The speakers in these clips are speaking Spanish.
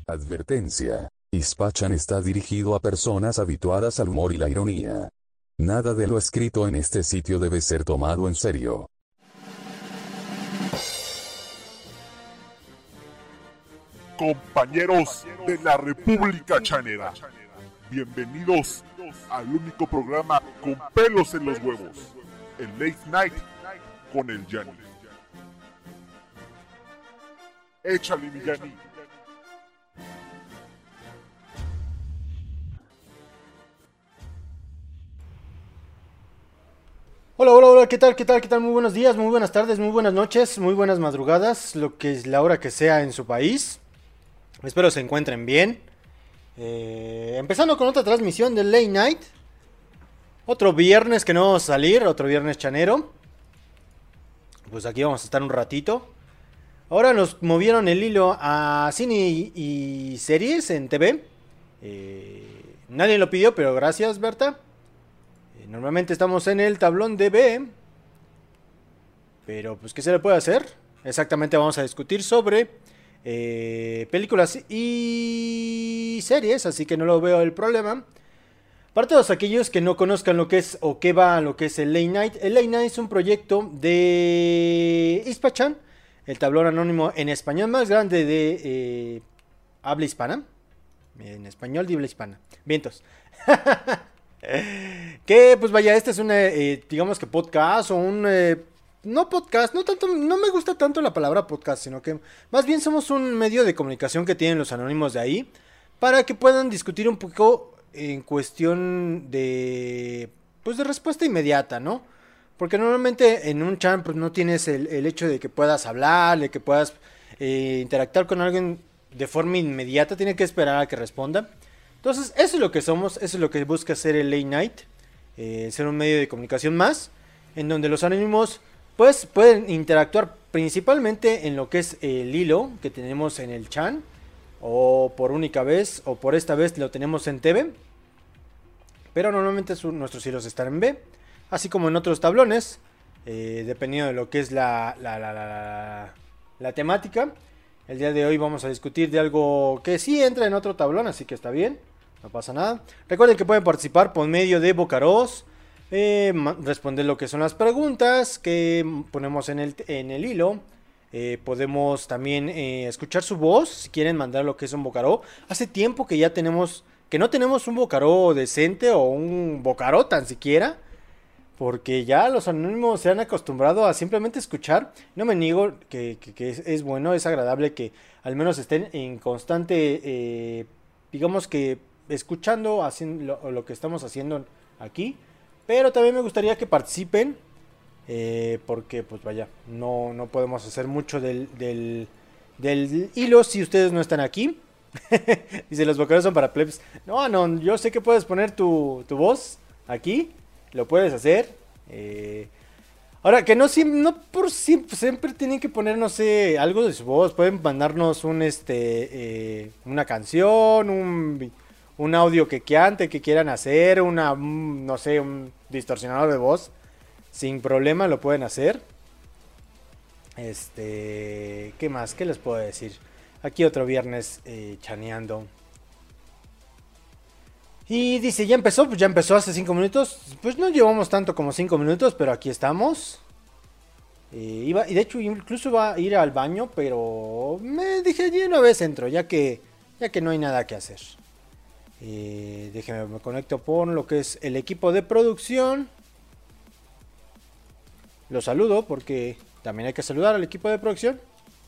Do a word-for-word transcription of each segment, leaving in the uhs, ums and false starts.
Advertencia. Ispachan está dirigido a personas habituadas al humor y la ironía. Nada de lo escrito en este sitio debe ser tomado en serio. Compañeros de la República Chanera, bienvenidos al único programa con pelos en los huevos, el Late Night con el Yanni. Échale, mi Yanni. Hola, hola, hola, ¿qué tal? ¿Qué tal? ¿Qué tal? Muy buenos días, muy buenas tardes, muy buenas noches, muy buenas madrugadas, lo que es la hora que sea en su país. Espero se encuentren bien. Eh, empezando con otra transmisión del Late Night. Otro viernes que no vamos a salir, otro viernes chanero. Pues aquí vamos a estar un ratito. Ahora nos movieron el hilo a cine y, y series en T V. Eh, nadie lo pidió, pero gracias, Berta. Normalmente estamos en el tablón de B. Pero pues ¿qué se le puede hacer? Exactamente vamos a discutir sobre eh, películas y series. Así que no lo veo el problema. Para todos aquellos que no conozcan lo que es o qué va lo que es el Late Night. El Late Night es un proyecto de Ispachan, el tablón anónimo en español más grande de eh, habla hispana. En español de habla hispana. Vientos. Que pues vaya, este es un, eh, digamos que podcast o un, eh, no podcast, no tanto, no me gusta tanto la palabra podcast, sino que más bien somos un medio de comunicación que tienen los anónimos de ahí, para que puedan discutir un poco en cuestión de, pues de respuesta inmediata, ¿no? Porque normalmente en un chat pues no tienes el, el hecho de que puedas hablar, de que puedas eh, interactuar con alguien de forma inmediata, tiene que esperar a que responda. Entonces, eso es lo que somos, eso es lo que busca hacer el Late Night, eh, ser un medio de comunicación más, en donde los anónimos pues pueden interactuar principalmente en lo que es el hilo que tenemos en el chan, o por única vez, o por esta vez lo tenemos en T V, pero normalmente su, nuestros hilos están en B, así como en otros tablones, eh, dependiendo de lo que es la, la, la, la, la temática. El día de hoy vamos a discutir de algo que sí entra en otro tablón, así que está bien, no pasa nada. Recuerden que pueden participar por medio de Bocaros, eh, responder lo que son las preguntas que ponemos en el, en el hilo. Eh, podemos también eh, escuchar su voz, si quieren mandar lo que es un Bocaró. Hace tiempo que ya tenemos, que no tenemos un Bocaró decente o un Bocaró tan siquiera. Porque ya los anónimos se han acostumbrado a simplemente escuchar. No me niego que, que, que es, es bueno, es agradable que al menos estén en constante, eh, digamos que escuchando haciendo lo, lo que estamos haciendo aquí. Pero también me gustaría que participen. Eh, porque pues vaya, no, no podemos hacer mucho del, del, del hilo si ustedes no están aquí. Dice, los bocados son para plebs. No, no, yo sé que puedes poner tu, tu voz aquí. Lo puedes hacer. Eh, ahora, que no, no por siempre, siempre tienen que poner, no sé, algo de su voz. Pueden mandarnos un, este, eh, una canción, un, un audio que cante, que quieran hacer, una, no sé, un distorsionador de voz. Sin problema lo pueden hacer. Este, ¿qué más? ¿Qué les puedo decir? Aquí otro viernes eh, chaneando. Y dice, ya empezó, pues ya empezó hace cinco minutos. Pues no llevamos tanto como cinco minutos, pero aquí estamos. Eh, iba, y de hecho incluso iba a ir al baño, pero me dije, ya una vez entro, ya que, ya que no hay nada que hacer. Eh, déjenme, me conecto por lo que es el equipo de producción. Lo saludo porque también hay que saludar al equipo de producción.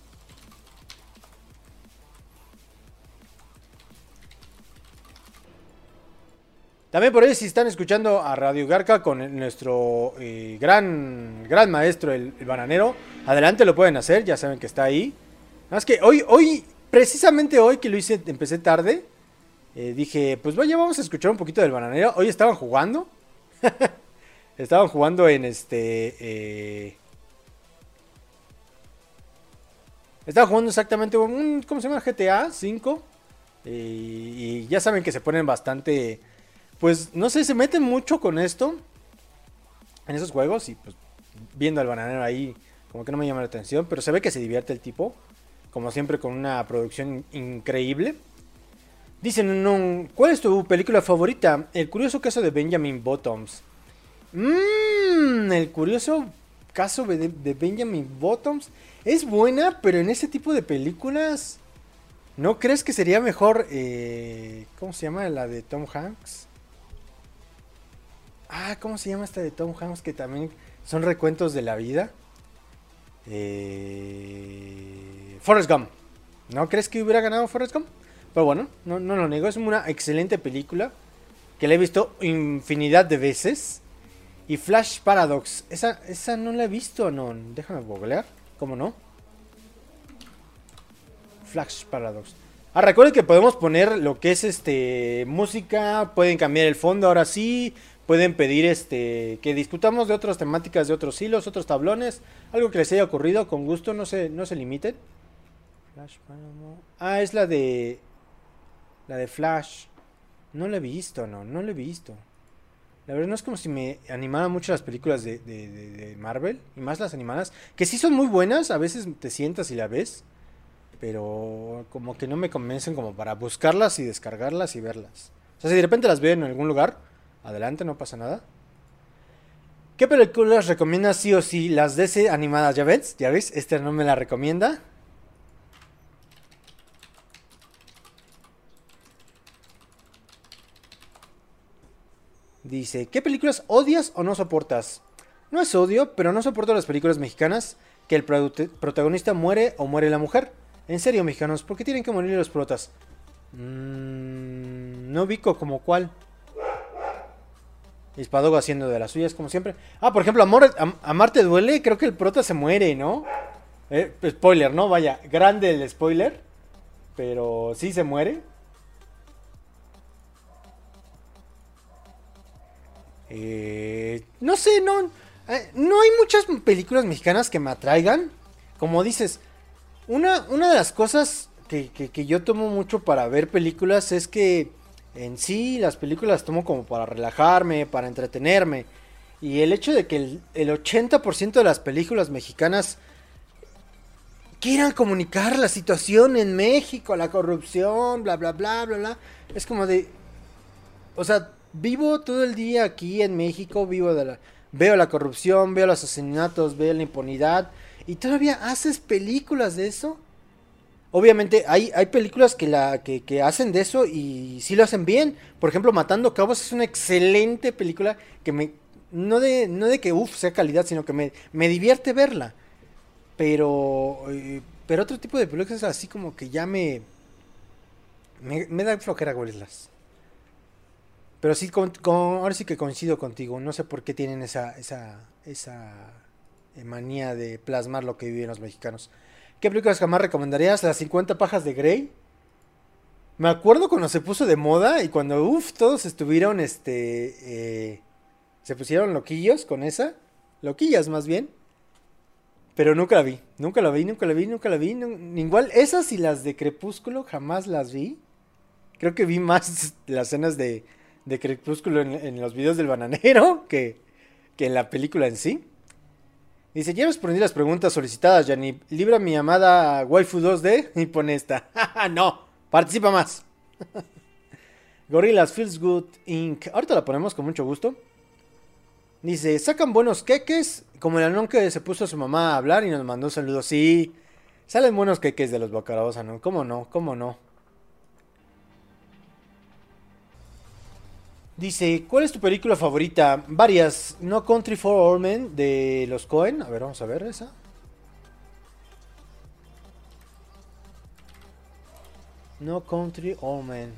También por ahí si están escuchando a Radio Garca con nuestro eh, gran gran maestro el, el bananero, adelante, lo pueden hacer, ya saben que está ahí. Nada más que hoy, hoy, precisamente hoy que lo hice, empecé tarde, eh, dije, pues vaya, vamos a escuchar un poquito del bananero. Hoy estaban jugando, estaban jugando en este, eh, estaban jugando exactamente un, ¿cómo se llama? G T A cinco, eh, y ya saben que se ponen bastante... Pues no sé, se meten mucho con esto en esos juegos y pues viendo al bananero ahí como que no me llama la atención, pero se ve que se divierte el tipo, como siempre con una producción increíble. Dicen, no, ¿cuál es tu película favorita? El curioso caso de Benjamin Bottoms. Mmm, el curioso caso de, de Benjamin Bottoms. Es buena, pero en ese tipo de películas... ¿No crees que sería mejor... Eh, ¿Cómo se llama la de Tom Hanks? Ah, ¿cómo se llama esta de Tom Hanks? Que también son recuentos de la vida. Eh, Forrest Gump. ¿No crees que hubiera ganado Forrest Gump? Pero bueno, no, no lo niego. Es una excelente película. Que la he visto infinidad de veces. Y Flash Paradox. Esa, esa no la he visto, no. Déjame googlear. ¿Cómo no? Flash Paradox. Ah, recuerden que podemos poner lo que es este música. Pueden cambiar el fondo ahora sí. Pueden pedir este que discutamos de otras temáticas, de otros hilos, otros tablones. Algo que les haya ocurrido, con gusto, no se, no se limiten. Flash Paradox. Ah, es la de... La de Flash. No la he visto, no, no la he visto. La verdad no es como si me animaran mucho las películas de, de, de, de Marvel. Y más las animadas. Que sí son muy buenas, a veces te sientas y la ves. Pero como que no me convencen como para buscarlas y descargarlas y verlas. O sea, si de repente las veo en algún lugar, adelante, no pasa nada. ¿Qué películas recomiendas sí o sí? Las D C animadas, ¿ya ves? ¿Ya ves? Esta no me la recomienda. Dice, ¿qué películas odias o no soportas? No es odio, pero no soporto las películas mexicanas que el protagonista muere o muere la mujer. En serio, mexicanos, ¿por qué tienen que morir los protas? Mm, no ubico como cuál. Espadogo haciendo de las suyas, como siempre. Ah, por ejemplo, Amor, Am Amarte duele, creo que el prota se muere, ¿no? Eh, spoiler, ¿no? Vaya, grande el spoiler. Pero sí se muere. Eh, no sé, no, eh, no hay muchas películas mexicanas que me atraigan. Como dices, una, una de las cosas que, que, que yo tomo mucho para ver películas es que en sí las películas las tomo como para relajarme, para entretenerme. Y el hecho de que el, el ochenta por ciento de las películas mexicanas quieran comunicar la situación en México, la corrupción, bla, bla, bla, bla, bla, es como de... O sea... Vivo todo el día aquí en México, vivo de la, veo la corrupción, veo los asesinatos, veo la impunidad. ¿Y todavía haces películas de eso? Obviamente hay, hay películas que, la, que, que hacen de eso y sí lo hacen bien. Por ejemplo, Matando Cabos es una excelente película que me... No de, no de que uff sea calidad, sino que me, me divierte verla. Pero... Eh, pero otro tipo de películas así como que ya me... Me, me da flojera verlas. Pero sí, con, con, ahora sí que coincido contigo. No sé por qué tienen esa, esa, esa manía de plasmar lo que viven los mexicanos. ¿Qué películas jamás recomendarías? Las cincuenta pajas de Grey. Me acuerdo cuando se puso de moda y cuando, uff, todos estuvieron, este, eh, se pusieron loquillos con esa. Loquillas más bien. Pero nunca la vi. Nunca la vi, nunca la vi, nunca la vi. No, igual, esas y las de Crepúsculo jamás las vi. Creo que vi más las escenas de... de Crepúsculo en, en los videos del bananero que, que en la película en sí. Dice, ya respondí las preguntas solicitadas, Yanni. Libra mi amada waifu dos D y pone esta. No, participa más. Gorillaz Feels Good incorporated. Ahorita la ponemos con mucho gusto. Dice, sacan buenos queques, como el anón que se puso a su mamá a hablar y nos mandó saludos. Sí, salen buenos queques de los Bocarados, ¿no? ¿Cómo no? ¿Cómo no? Dice, ¿cuál es tu película favorita? Varias. No Country for Old Men de los Coen. A ver, vamos a ver esa. No Country Old Men.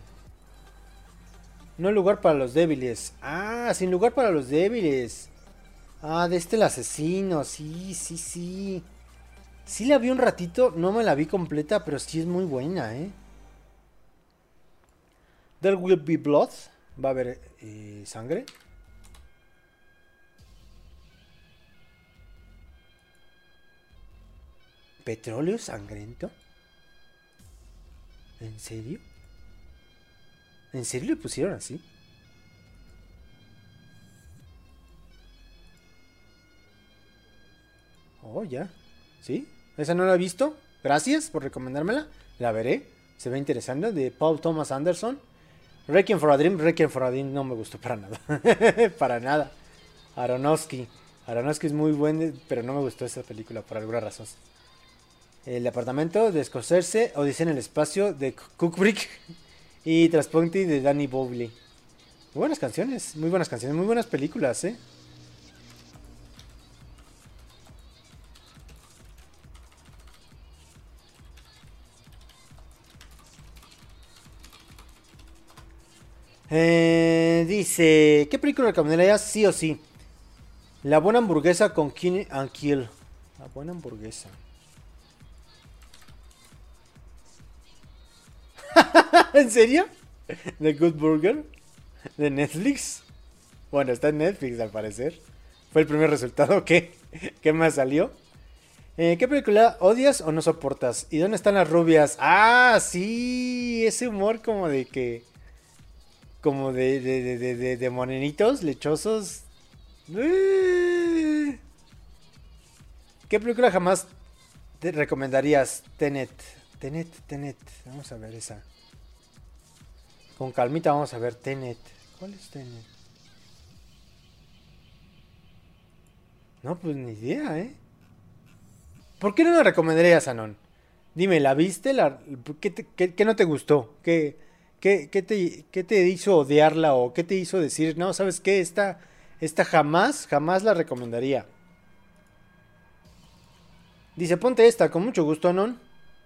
No lugar para los débiles. Ah, sin lugar para los débiles. Ah, de este el asesino. Sí, sí, sí. Sí la vi un ratito. No me la vi completa, pero sí es muy buena, ¿eh? There Will Be Blood. Va a haber eh, sangre. ¿Petróleo sangriento? ¿En serio? ¿En serio le pusieron así? Oh, ya. ¿Sí? ¿Esa no la he visto? Gracias por recomendármela. La veré. Se ve interesante, de Paul Thomas Anderson. Requiem for a Dream, Requiem for a Dream no me gustó para nada. Para nada. Aronofsky. Aronofsky es muy buen, pero no me gustó esa película por alguna razón. El apartamento de Scorsese, Odisea en el espacio de Kubrick y Transporting de Danny Boyle. Muy buenas canciones, muy buenas canciones, muy buenas películas, ¿eh? Eh, dice, ¿qué película recomendarías sí o sí? La buena hamburguesa con Keenan and Kill. La buena hamburguesa. ¿En serio? ¿The Good Burger? ¿De Netflix? Bueno, está en Netflix al parecer. Fue el primer resultado. ¿Qué? ¿Qué más salió? Eh, ¿Qué película odias o no soportas? ¿Y dónde están las rubias? Ah, sí. Ese humor como de que... Como de, de, de, de, de, de morenitos, lechosos. ¿Qué película jamás te recomendarías? Tenet. Tenet, Tenet. Vamos a ver esa. Con calmita vamos a ver Tenet. ¿Cuál es Tenet? No, pues ni idea, ¿eh? ¿Por qué no la recomendarías, Anon? Dime, ¿la viste? ¿La... ¿Qué, te, qué, ¿Qué no te gustó? ¿Qué, qué, qué, te, ¿Qué te hizo odiarla? ¿O qué te hizo decir, no, sabes qué? Esta, esta jamás, jamás la recomendaría. Dice, ponte esta, con mucho gusto, Anon.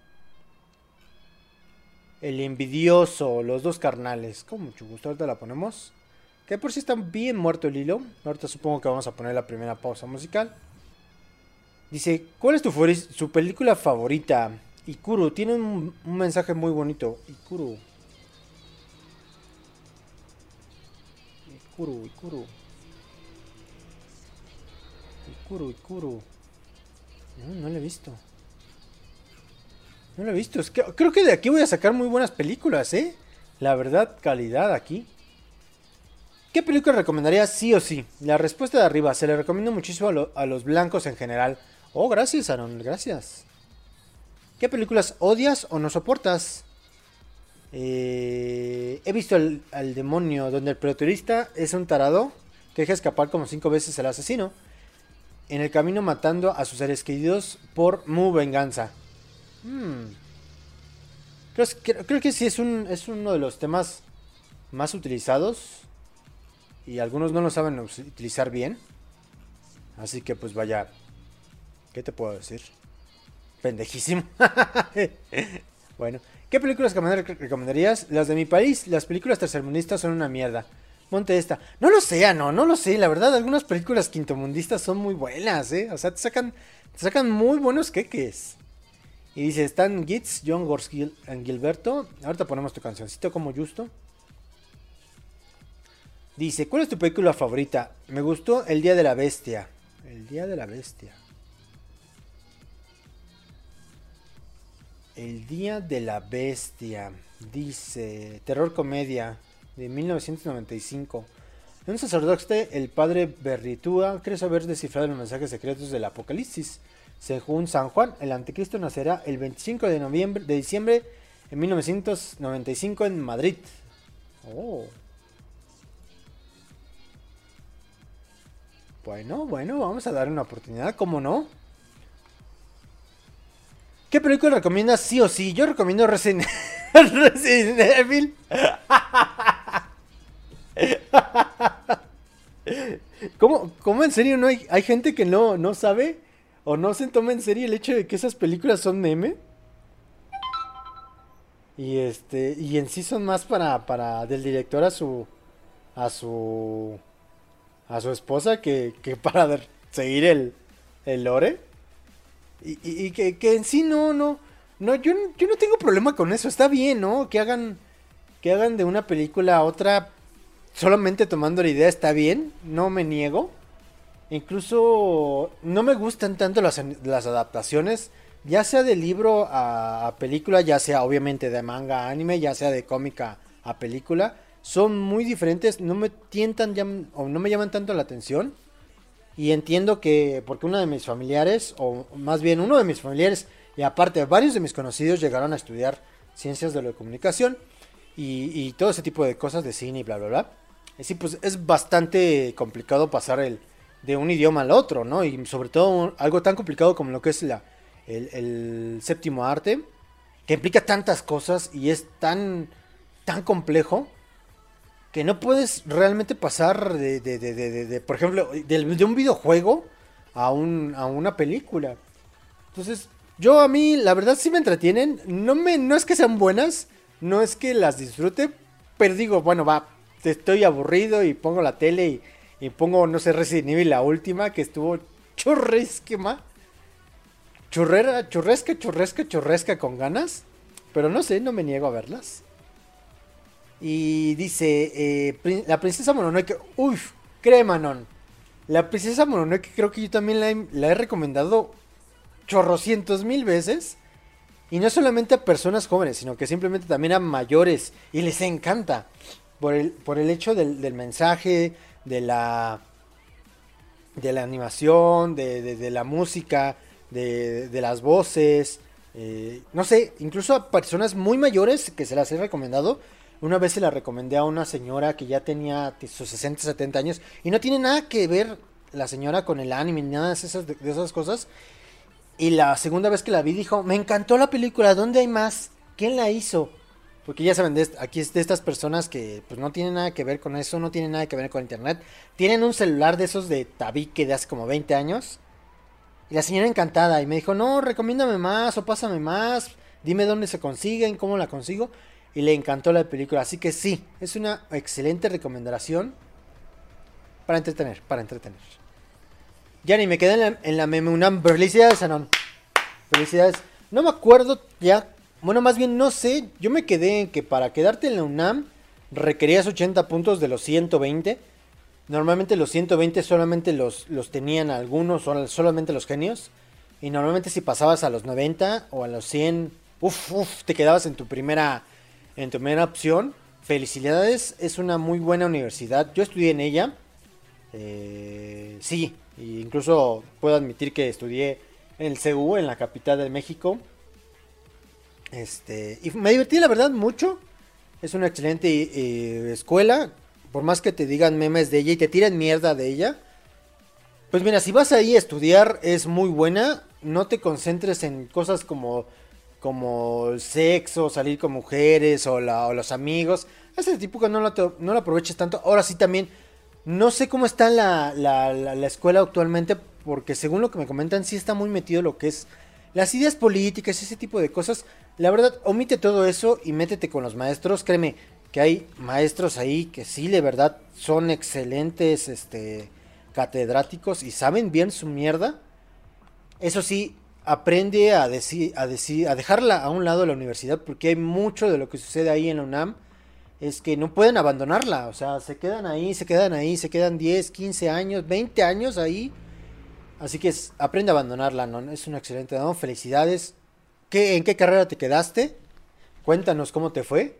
El envidioso, los dos carnales. Con mucho gusto, ahorita la ponemos. Que por si está bien muerto el hilo. Ahorita supongo que vamos a poner la primera pausa musical. Dice, ¿cuál es tu, su película favorita? Ikuru, tiene un, un mensaje muy bonito. Ikuru. Ikuru, Ikuru. Ikuru, Ikuru. No, no lo he visto. No lo he visto. Es que, creo que de aquí voy a sacar muy buenas películas, ¿eh? La verdad, calidad aquí. ¿Qué película recomendaría sí o sí? La respuesta de arriba. Se le recomiendo muchísimo a, lo, a los blancos en general. Oh, gracias, Aaron. Gracias. ¿Qué películas odias o no soportas? Eh, he visto al, al demonio, donde el protagonista es un tarado que deja escapar como cinco veces al asesino. En el camino matando a sus seres queridos por mu venganza. Hmm. Creo, creo, creo que sí es, un, es uno de los temas más utilizados. Y algunos no lo saben utilizar bien. Así que pues vaya. ¿Qué te puedo decir? Pendejísimo. Bueno. ¿Qué películas recomendarías? Las de mi país. Las películas tercermundistas son una mierda. Monte esta. No lo sé, no, no lo sé. La verdad, algunas películas quintomundistas son muy buenas, ¿eh? O sea, te sacan, te sacan muy buenos queques. Y dice, Stan Getz, John Gorski y Gilberto. Ahorita ponemos tu cancioncito como justo. Dice, ¿cuál es tu película favorita? Me gustó El Día de la Bestia. El Día de la Bestia. El Día de la Bestia. Dice, terror comedia de mil novecientos noventa y cinco. Un sacerdote, el padre Berritúa, cree saber descifrado los mensajes secretos del Apocalipsis. Según San Juan, el anticristo nacerá el veinticinco de noviembre, de diciembre de mil novecientos noventa y cinco en Madrid. Oh. Bueno, bueno, vamos a dar una oportunidad, ¿cómo no? ¿Qué película recomiendas sí o sí? Yo recomiendo Resident, Resident Evil. ¿Cómo, ¿Cómo en serio no hay, hay gente que no, no sabe o no se toma en serio el hecho de que esas películas son meme? Y este y en sí son más para, para del director a su a su a su esposa que, que para de seguir el, el lore. Y, y, y que, que en sí no, no, no, yo, yo no tengo problema con eso, está bien, ¿no? Que hagan, que hagan de una película a otra solamente tomando la idea, está bien, no me niego. Incluso no me gustan tanto las, las adaptaciones, ya sea de libro a, a película, ya sea obviamente de manga a anime, ya sea de cómica a película. Son muy diferentes, no me tientan o no me llaman tanto la atención. Y entiendo que, porque uno de mis familiares, o más bien uno de mis familiares, y aparte varios de mis conocidos llegaron a estudiar ciencias de la comunicación y, y todo ese tipo de cosas de cine y bla, bla, bla. Así pues es bastante complicado pasar el de un idioma al otro, ¿no? Y sobre todo un, algo tan complicado como lo que es la, el, el séptimo arte, que implica tantas cosas y es tan, tan complejo que no puedes realmente pasar de, de, de, de, de, de por ejemplo, de, de un videojuego a, un, a una película. Entonces, yo a mí, la verdad, sí me entretienen. No, me, no es que sean buenas, no es que las disfrute, pero digo, bueno, va, estoy aburrido y pongo la tele y, y pongo, no sé, Resident Evil, la última, que estuvo churresquema. Churrera, churresca, churresca, churresca con ganas. Pero no sé, no me niego a verlas. Y dice, eh, la princesa Mononoke, uff, Cremanon. La princesa Mononoke creo que yo también la he, la he recomendado chorrocientos mil veces. Y no solamente a personas jóvenes, sino que simplemente también a mayores. Y les encanta. Por el, por el hecho del, del mensaje, de la, de la animación, de, de, de la música, de, de las voces. Eh, no sé, incluso a personas muy mayores que se las he recomendado. Una vez se la recomendé a una señora que ya tenía sus sesenta, setenta años. Y no tiene nada que ver la señora con el anime, ni nada de esas, de esas cosas. Y la segunda vez que la vi dijo, me encantó la película, ¿dónde hay más? ¿Quién la hizo? Porque ya saben, de, aquí es de estas personas que pues no tienen nada que ver con eso, no tienen nada que ver con internet. Tienen un celular de esos de tabique de hace como veinte años. Y la señora encantada y me dijo, no, recomiéndame más o pásame más. Dime dónde se consiguen, cómo la consigo. Y le encantó la película, así que sí, es una excelente recomendación para entretener, para entretener. Ya ni me quedé en la, en la Meme UNAM. Felicidades, Anon. Felicidades. No me acuerdo ya, bueno, más bien no sé, yo me quedé en que para quedarte en la UNAM requerías ochenta puntos de los ciento veinte. Normalmente los ciento veinte solamente los, los tenían algunos, solamente los genios. Y normalmente si pasabas a los noventa o a los cien, uff, uff, te quedabas en tu primera... En tu primera opción. Felicidades, es una muy buena universidad. Yo estudié en ella. Eh, sí, incluso puedo admitir que estudié en el C U, en la capital de México. Este, y me divertí, la verdad, mucho. Es una excelente eh, escuela. Por más que te digan memes de ella y te tiren mierda de ella. Pues mira, si vas ahí a estudiar, es muy buena. No te concentres en cosas como... como el sexo, salir con mujeres o, la, o los amigos. Ese tipo que no lo, te, no lo aproveches tanto. Ahora sí también, no sé cómo está la, la, la, la escuela actualmente, porque según lo que me comentan, sí está muy metido lo que es las ideas políticas, ese tipo de cosas. La verdad, omite todo eso y métete con los maestros. Créeme que hay maestros ahí que sí, de verdad, son excelentes este, catedráticos y saben bien su mierda. Eso sí, aprende a decir, a decir, a dejarla a un lado de la universidad, porque hay mucho de lo que sucede ahí en la UNAM, es que no pueden abandonarla, o sea, se quedan ahí, se quedan ahí, se quedan diez, quince años, veinte años ahí, así que es, aprende a abandonarla, ¿no? Es una excelente, ¿no? Felicidades. ¿Qué, ¿En qué carrera te quedaste? Cuéntanos cómo te fue.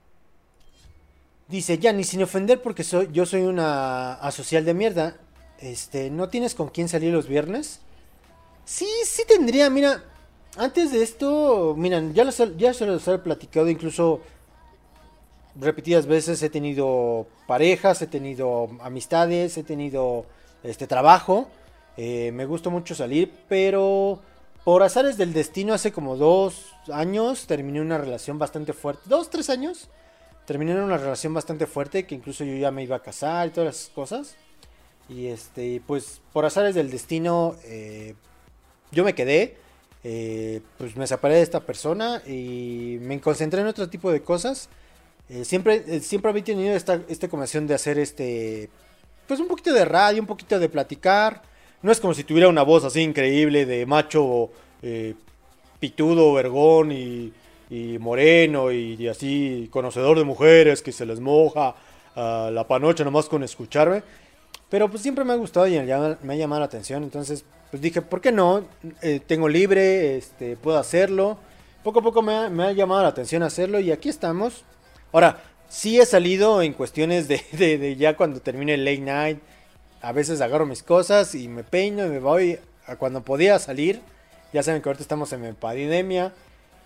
Dice, ya, ni sin ofender porque soy, yo soy una asocial de mierda, este, ¿no tienes con quién salir los viernes? Sí, sí tendría, mira, antes de esto, miren, ya, los, ya se los he platicado incluso repetidas veces, he tenido parejas, he tenido amistades, he tenido este trabajo, eh, me gusta mucho salir, pero por azares del destino hace como dos años terminé una relación bastante fuerte, dos, tres años, terminé una relación bastante fuerte, que incluso yo ya me iba a casar y todas esas cosas, y este, pues por azares del destino, eh, yo me quedé, eh, pues me separé de esta persona y me concentré en otro tipo de cosas. Eh, siempre, eh, siempre había tenido esta, esta conversación de hacer este, pues un poquito de radio, un poquito de platicar. No es como si tuviera una voz así increíble de macho eh, pitudo, vergón y, y moreno y, y así conocedor de mujeres que se les moja uh, la panocha nomás con escucharme. Pero pues siempre me ha gustado y me ha llamado la atención, entonces pues dije, ¿por qué no? Eh, tengo libre, este, puedo hacerlo. Poco a poco me ha, me ha llamado la atención hacerlo y aquí estamos. Ahora, sí he salido en cuestiones de, de, de ya cuando termine el late night. A veces agarro mis cosas y me peino y me voy a cuando podía salir. Ya saben que ahorita estamos en pandemia.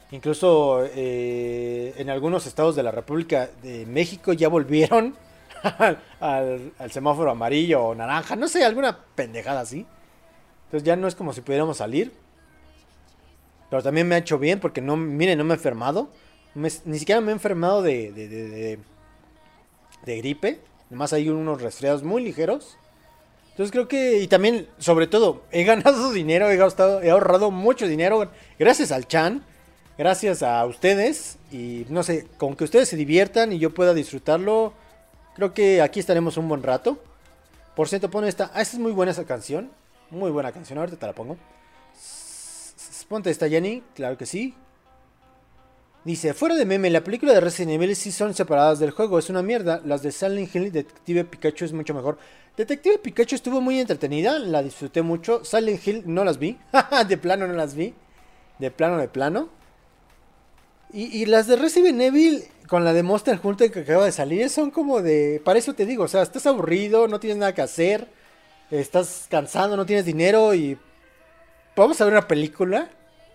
Incluso eh, en algunos estados de la República de México ya volvieron al, al, al semáforo amarillo o naranja, no sé, alguna pendejada así. Entonces ya no es como si pudiéramos salir. Pero también me ha hecho bien porque no, miren, no me he enfermado. Me, ni siquiera me he enfermado de, de, de, de, de gripe. Además hay unos resfriados muy ligeros. Entonces creo que, y también, sobre todo, he ganado dinero, he gastado, he ahorrado mucho dinero gracias al Chan. Gracias a ustedes. Y no sé, con que ustedes se diviertan y yo pueda disfrutarlo. Creo que aquí estaremos un buen rato. Por cierto, pone esta. Ah, esta es muy buena esa canción. Muy buena canción, ahorita te la pongo. Ponte esta, Jenny, claro que sí. Dice, fuera de meme, la película de Resident Evil sí son separadas del juego, es una mierda. Las de Silent Hill y Detective Pikachu es mucho mejor. Detective Pikachu estuvo muy entretenida, la disfruté mucho. Silent Hill no las vi, de plano no las vi. De plano, de plano. Y, y las de Resident Evil con la de Monster Hunter que acaba de salir son como de... Para eso te digo, o sea, estás aburrido, no tienes nada que hacer, estás cansado, no tienes dinero y... ¿Vamos a ver una película?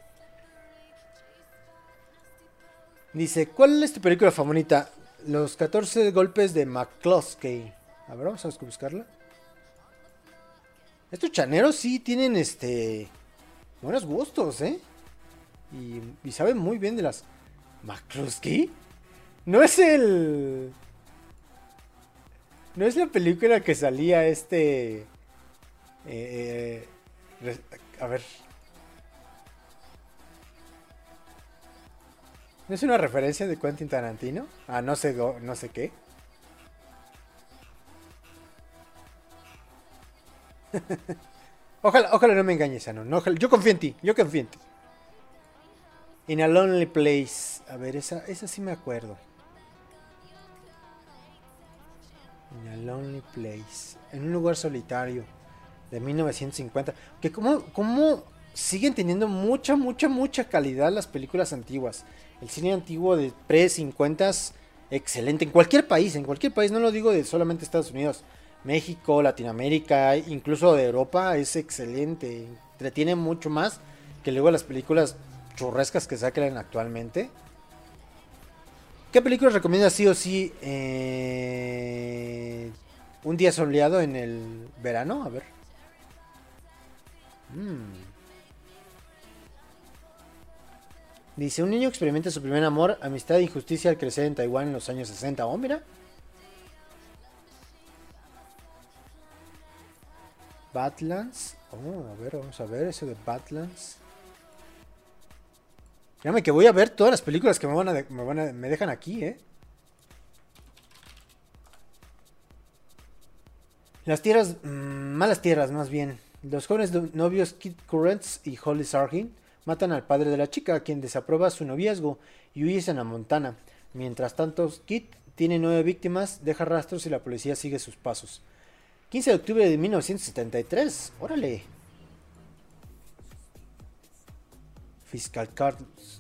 Dice, ¿cuál es tu película favorita? Los catorce golpes de McCluskey. A ver, vamos a buscarla. Estos chaneros sí tienen este... buenos gustos, ¿eh? Y, y saben muy bien de las... ¿McCluskey? No es el... No es la película que salía este... Eh, eh, a ver... ¿No es una referencia de Quentin Tarantino? Ah, no sé, no sé qué. Ojalá, ojalá no me engañes, Ano. No, ojalá, yo confío en ti, yo confío en ti. In a Lonely Place. A ver, esa, esa sí me acuerdo. In a Lonely Place. En un lugar solitario. De mil novecientos cincuenta. Que como, como siguen teniendo mucha, mucha, mucha calidad las películas antiguas. El cine antiguo de pre-cincuenta, excelente. En cualquier país, en cualquier país. No lo digo de solamente Estados Unidos. México, Latinoamérica, incluso de Europa. Es excelente. Entretiene mucho más que luego las películas churrescas que sacan actualmente. ¿Qué películas recomiendas sí o sí? Eh... Un día soleado en el verano. A ver. Hmm. Dice, un niño experimenta su primer amor, amistad e injusticia al crecer en Taiwán en los años sesenta. Oh, mira. Badlands. Oh, a ver, vamos a ver eso de Badlands. Dígame que voy a ver todas las películas que me van a, de, me, van a me dejan aquí, ¿eh? Las tierras, mmm, malas tierras más bien. Los jóvenes novios Kit Currents y Holly Sargent matan al padre de la chica, quien desaprueba su noviazgo y huye a Montana. Mientras tanto, Kit tiene nueve víctimas, deja rastros y la policía sigue sus pasos. quince de octubre de mil novecientos setenta y tres. ¡Órale! Fiscal Cards.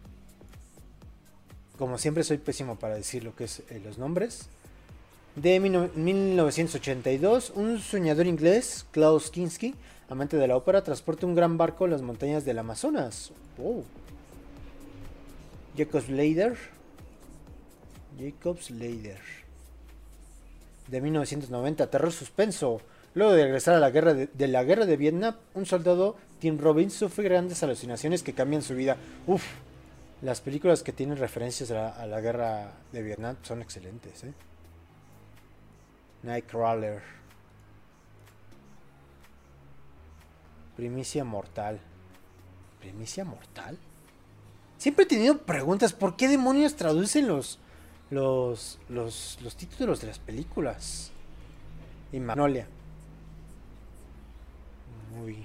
Como siempre soy pésimo para decir lo que es eh, los nombres. De mil novecientos ochenta y dos, un soñador inglés, Klaus Kinski, amante de la ópera, transporta un gran barco en las montañas del Amazonas. Oh. Jacobs Leider. Jacobs Leider. De mil novecientos noventa, terror suspenso. Luego de regresar a la guerra de, de la guerra de Vietnam, un soldado, Tim Robbins, sufre grandes alucinaciones que cambian su vida. Uf, las películas que tienen referencias a la, a la guerra de Vietnam son excelentes, ¿eh? Nightcrawler. Primicia mortal. ¿Primicia mortal? Siempre he tenido preguntas. ¿Por qué demonios traducen los los los, los títulos de las películas? Y Magnolia. Muy.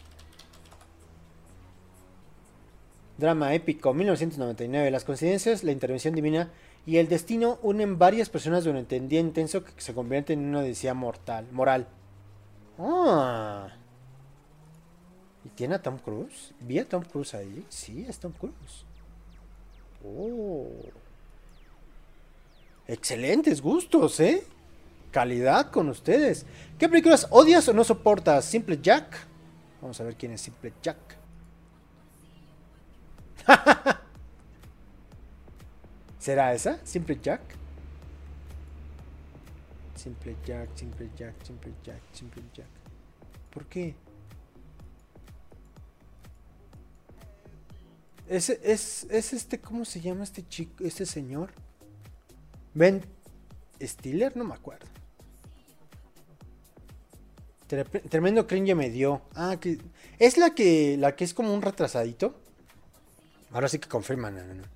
Drama épico. mil novecientos noventa y nueve. Las coincidencias, la intervención divina y el destino unen varias personas durante un día intenso que se convierte en una odisea mortal, moral. Ah. ¿Y tiene a Tom Cruise? ¿Vi a Tom Cruise ahí? Sí, es Tom Cruise. Oh. Excelentes gustos, ¿eh? Calidad con ustedes. ¿Qué películas odias o no soportas? Simple Jack. Vamos a ver quién es Simple Jack. ¿Será esa? ¿Simple Jack? Simple Jack, Simple Jack, Simple Jack, Simple Jack. ¿Por qué? Es, es, es este, ¿cómo se llama este chico, este señor? Ben Stiller, no me acuerdo. Tre- Tremendo cringe me dio. Ah, que es la que la que es como un retrasadito. Ahora sí que confirman. No, no, no.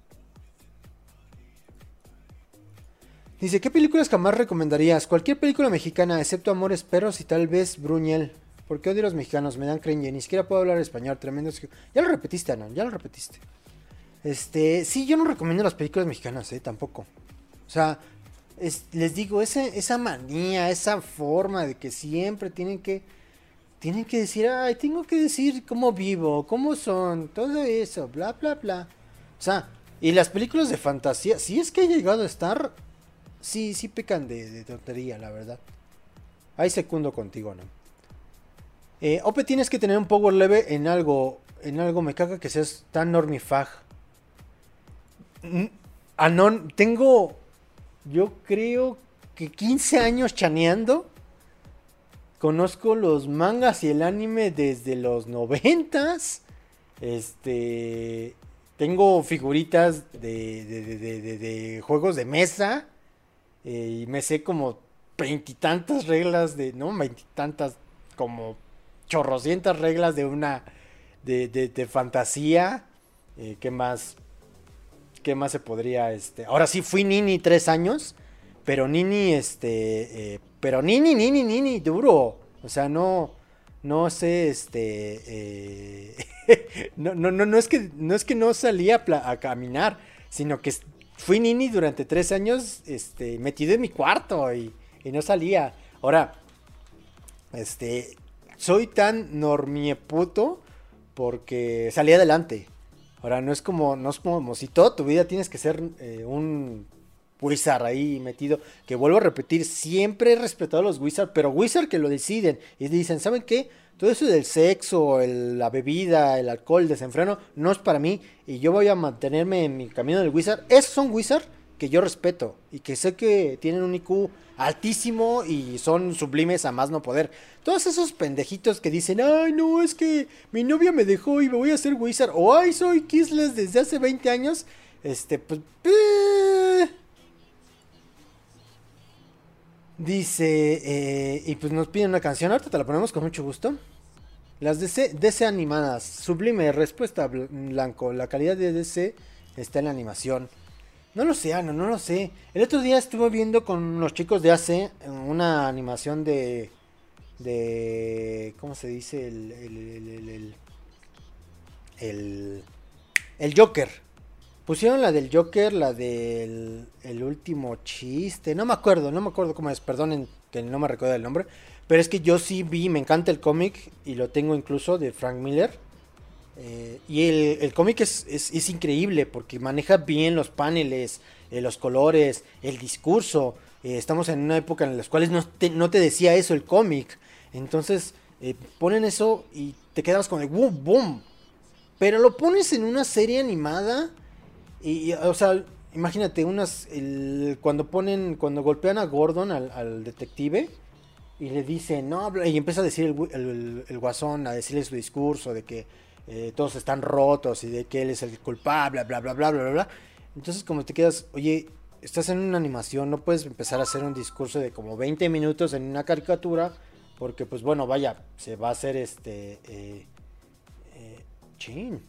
Dice, ¿qué películas jamás recomendarías? Cualquier película mexicana, excepto Amores Perros y tal vez Bruñel. ¿Por qué odio a los mexicanos? Me dan cringe. Ni siquiera puedo hablar español. Tremendo. Ya lo repetiste, Anon. Ya lo repetiste. Este, sí, yo no recomiendo las películas mexicanas, eh, tampoco. O sea, es, les digo, ese, esa manía, esa forma de que siempre tienen que, tienen que decir, ay, tengo que decir cómo vivo, cómo son, todo eso, bla, bla, bla. O sea, y las películas de fantasía, si es que ha llegado a estar, sí, sí pecan de, de tontería, la verdad. Ahí secundo contigo, ¿no? Eh, Ope, tienes que tener un power leve en algo, en algo, me caga que seas tan normifag. Anon, tengo, yo creo que quince años chaneando. Conozco los mangas y el anime desde los noventas. Este, tengo figuritas de, de, de, de, de, de juegos de mesa. Eh, y me sé como veintitantas reglas de, no, veintitantas, como chorrocientas reglas de una, de, de, de fantasía. Eh, ¿Qué más? ¿Qué más se podría, este? Ahora sí, fui nini tres años, pero nini, este, eh, pero nini, nini, nini, duro. O sea, no, no sé, este, eh, no, no, no, no es que, no es que no salía a, pla- a caminar, sino que fui nini durante tres años, este, metido en mi cuarto y, y no salía. Ahora, este, soy tan normieputo porque salí adelante. Ahora, no es como, no es como si toda tu vida tienes que ser eh, un wizard ahí metido. Que vuelvo a repetir, siempre he respetado a los wizards, pero wizard que lo deciden y dicen, ¿saben qué? Todo eso del sexo, el- la bebida, el alcohol, el desenfreno, no es para mí. Y yo voy a mantenerme en mi camino del wizard. Esos son wizard que yo respeto y que sé que tienen un I Q altísimo y son sublimes a más no poder. Todos esos pendejitos que dicen, ay, no, es que mi novia me dejó y me voy a hacer wizard. O, ay, soy Kisles desde hace veinte años. Este, pues... eh. Dice, eh, y pues nos piden una canción. Ahorita te la ponemos con mucho gusto. Las D C, D C animadas. Sublime, respuesta bl- blanco. La calidad de D C está en la animación. No lo sé, Ano, no lo sé. El otro día estuve viendo con los chicos de A C una animación de... de ¿cómo se dice? El... el, el, el, el, el, el Joker. Pusieron la del Joker, la del el último chiste. No me acuerdo, no me acuerdo cómo es. Perdonen que no me recuerdo el nombre. Pero es que yo sí vi, me encanta el cómic y lo tengo incluso de Frank Miller. Eh, y el, el cómic es, es, es increíble porque maneja bien los paneles, eh, los colores, el discurso. Eh, estamos en una época en la cual no te, no te decía eso el cómic. Entonces eh, ponen eso y te quedas como de boom, boom. Pero lo pones en una serie animada y, y, o sea, imagínate unas el, cuando ponen, cuando golpean a Gordon, al, al detective. Y le dicen, no, bla- y empieza a decir el, gu- el- el- el guasón, a decirle su discurso de que eh, todos están rotos y de que él es el culpable, bla, bla, bla, bla, bla, bla. Entonces como te quedas, oye, estás en una animación, no puedes empezar a hacer un discurso de como veinte minutos en una caricatura, porque pues bueno, vaya, se va a hacer este... Eh, eh, chin.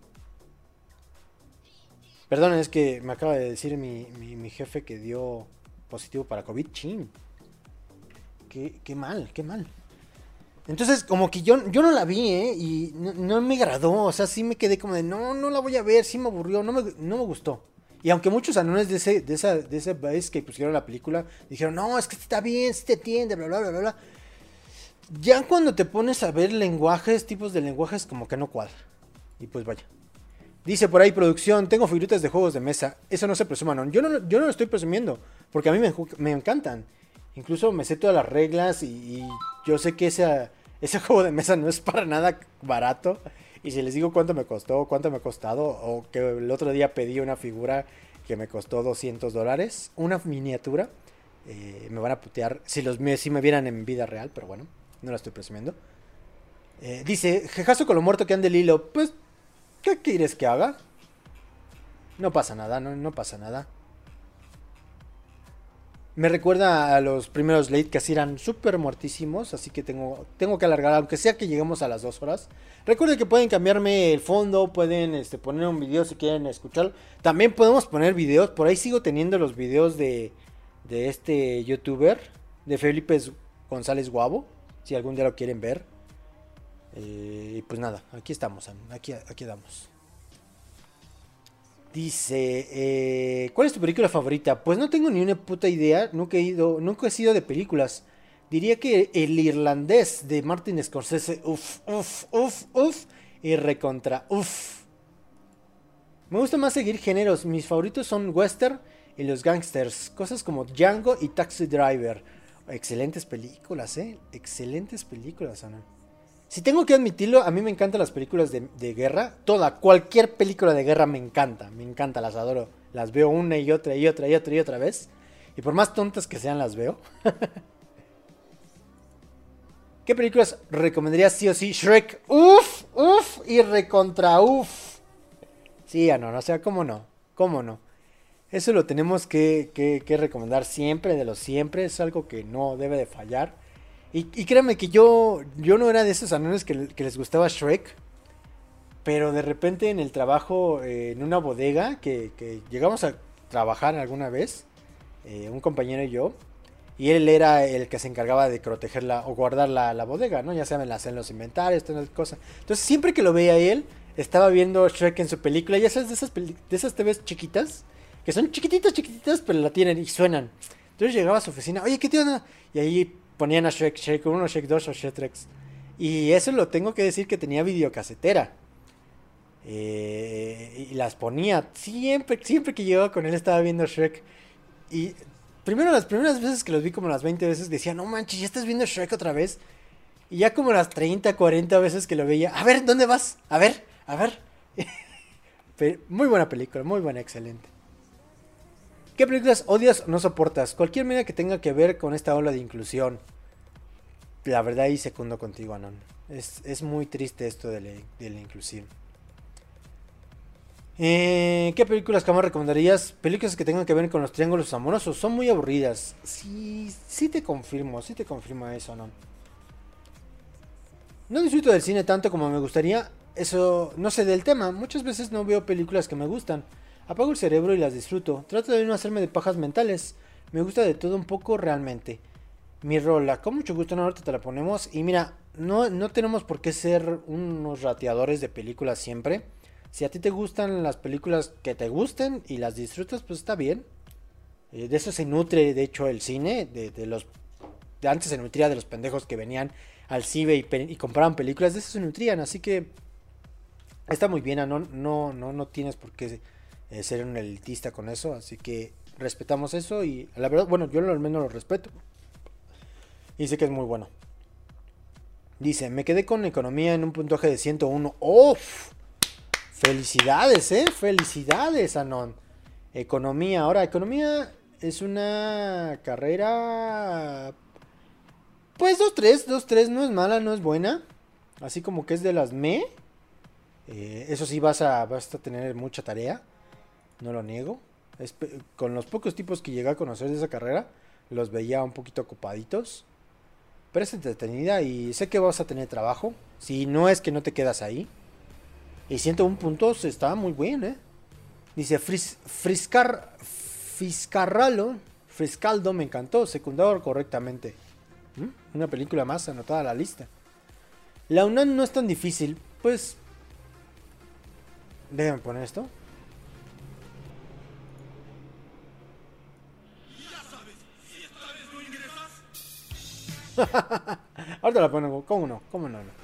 Perdón, es que me acaba de decir mi, mi, mi jefe que dio positivo para COVID, chin. Qué, qué mal, qué mal. Entonces, como que yo, yo no la vi, ¿eh? Y no, no me agradó. O sea, sí me quedé como de, no, no la voy a ver. Sí me aburrió, no me, no me gustó. Y aunque muchos anones de ese, de esa, de ese vez que pusieron la película, dijeron, no, es que está bien, sí te entiende, bla, bla, bla, bla, bla. Ya cuando te pones a ver lenguajes, tipos de lenguajes, como que no cuadra. Y pues vaya. Dice por ahí, producción, tengo figuritas de juegos de mesa. Eso no se presuma, ¿no? Yo no, yo no lo estoy presumiendo, porque a mí me, me encantan. Incluso me sé todas las reglas y, y yo sé que ese, ese juego de mesa no es para nada barato. Y si les digo cuánto me costó, cuánto me ha costado, o que el otro día pedí una figura que me costó doscientos dólares. Una miniatura. Eh, me van a putear si, los, si me vieran en vida real, pero bueno, no la estoy presumiendo. Eh, dice, jejazo con lo muerto que ande el hilo. Pues, ¿qué quieres que haga? No pasa nada, no, no pasa nada. Me recuerda a los primeros late que así eran súper muertísimos. Así que tengo, tengo que alargar, aunque sea que lleguemos a las dos horas. Recuerden que pueden cambiarme el fondo. Pueden este, poner un video si quieren escucharlo. También podemos poner videos. Por ahí sigo teniendo los videos de, de este youtuber, de Felipe González Guavo, si algún día lo quieren ver. Eh, y pues nada, aquí estamos. Aquí, aquí damos. Dice, eh, ¿cuál es tu película favorita? Pues no tengo ni una puta idea, nunca he ido, nunca he sido de películas. Diría que El Irlandés de Martin Scorsese, uff, uff, uff, uff, y recontra, uff. Me gusta más seguir géneros, mis favoritos son western y los gangsters, cosas como Django y Taxi Driver. Excelentes películas, eh, excelentes películas, Ana. Si tengo que admitirlo, a mí me encantan las películas de, de guerra. Toda, cualquier película de guerra me encanta. Me encanta, las adoro. Las veo una y otra y otra y otra y otra vez. Y por más tontas que sean, las veo. ¿Qué películas recomendarías sí o sí? Shrek. Uf, uf y recontra uf. Sí, no, o sea, ¿cómo no? ¿Cómo no? Eso lo tenemos que, que, que recomendar siempre, de los siempre. Es algo que no debe de fallar. Y, y créanme que yo, yo no era de esos anónimos que, que les gustaba Shrek. Pero de repente en el trabajo, eh, en una bodega, que, que llegamos a trabajar alguna vez, eh, un compañero y yo, y él era el que se encargaba de proteger la, o guardar la, la bodega, ¿no? Ya saben, las en los inventarios, todas las cosas. Entonces siempre que lo veía él, estaba viendo Shrek en su película, ya sabes, de esas, de esas T Vs chiquitas, que son chiquititas, chiquititas, pero la tienen y suenan. Entonces llegaba a su oficina, oye, ¿qué te onda? Y ahí ponían a Shrek, Shrek uno, Shrek dos o Shrek tres. Y eso lo tengo que decir que tenía videocasetera. Eh, y las ponía. Siempre, siempre que llegaba con él estaba viendo Shrek. Y primero las primeras veces que los vi como las veinte veces decía, no manches, ya estás viendo Shrek otra vez. Y ya como las treinta, cuarenta veces que lo veía, a ver, ¿dónde vas? A ver, a ver. Muy buena película, muy buena, excelente. ¿Qué películas odias o no soportas? Cualquier medida que tenga que ver con esta ola de inclusión. La verdad ahí secundo contigo, Anon. Es, es muy triste esto de la, de la inclusión. Eh, ¿Qué películas jamás recomendarías? Películas que tengan que ver con los triángulos amorosos. Son muy aburridas. Sí, sí te confirmo, sí te confirmo eso, Anon. No disfruto del cine tanto como me gustaría. Eso no sé del tema. Muchas veces no veo películas que me gustan. Apago el cerebro y las disfruto. Trato de no hacerme de pajas mentales. Me gusta de todo un poco realmente. Mi rola, con mucho gusto, no, ahorita te la ponemos. Y mira, no, no tenemos por qué ser unos rateadores de películas siempre. Si a ti te gustan las películas que te gusten y las disfrutas, pues está bien. Eh, de eso se nutre, de hecho, el cine. De, de los de antes se nutría de los pendejos que venían al cine y, y compraban películas. De eso se nutrían, así que está muy bien. No, no, no, no tienes por qué eh, ser un elitista con eso. Así que respetamos eso y la verdad, bueno, yo al menos lo respeto. Y sé que es muy bueno. Dice, me quedé con economía en un puntaje de ciento uno. ¡Uf! Felicidades, eh. Felicidades, Anon. Economía. Ahora, economía es una carrera... Pues dos tres, dos tres. No es mala, no es buena. Así como que es de las me. Eh, eso sí, vas a, vas a tener mucha tarea. No lo niego. Es, con los pocos tipos que llegué a conocer de esa carrera, los veía un poquito ocupaditos. Pero es entretenida y sé que vas a tener trabajo. Si no es que no te quedas ahí. Y ciento uno puntos está muy bien, ¿eh? Dice Fris, Friscar, Fiscarralo, Friscaldo me encantó, secundador correctamente. ¿Mm? Una película más anotada a la lista. La UNAM no es tan difícil, pues... Déjame poner esto. Ahorita la pongo, ¿cómo no? ¿Cómo no? no?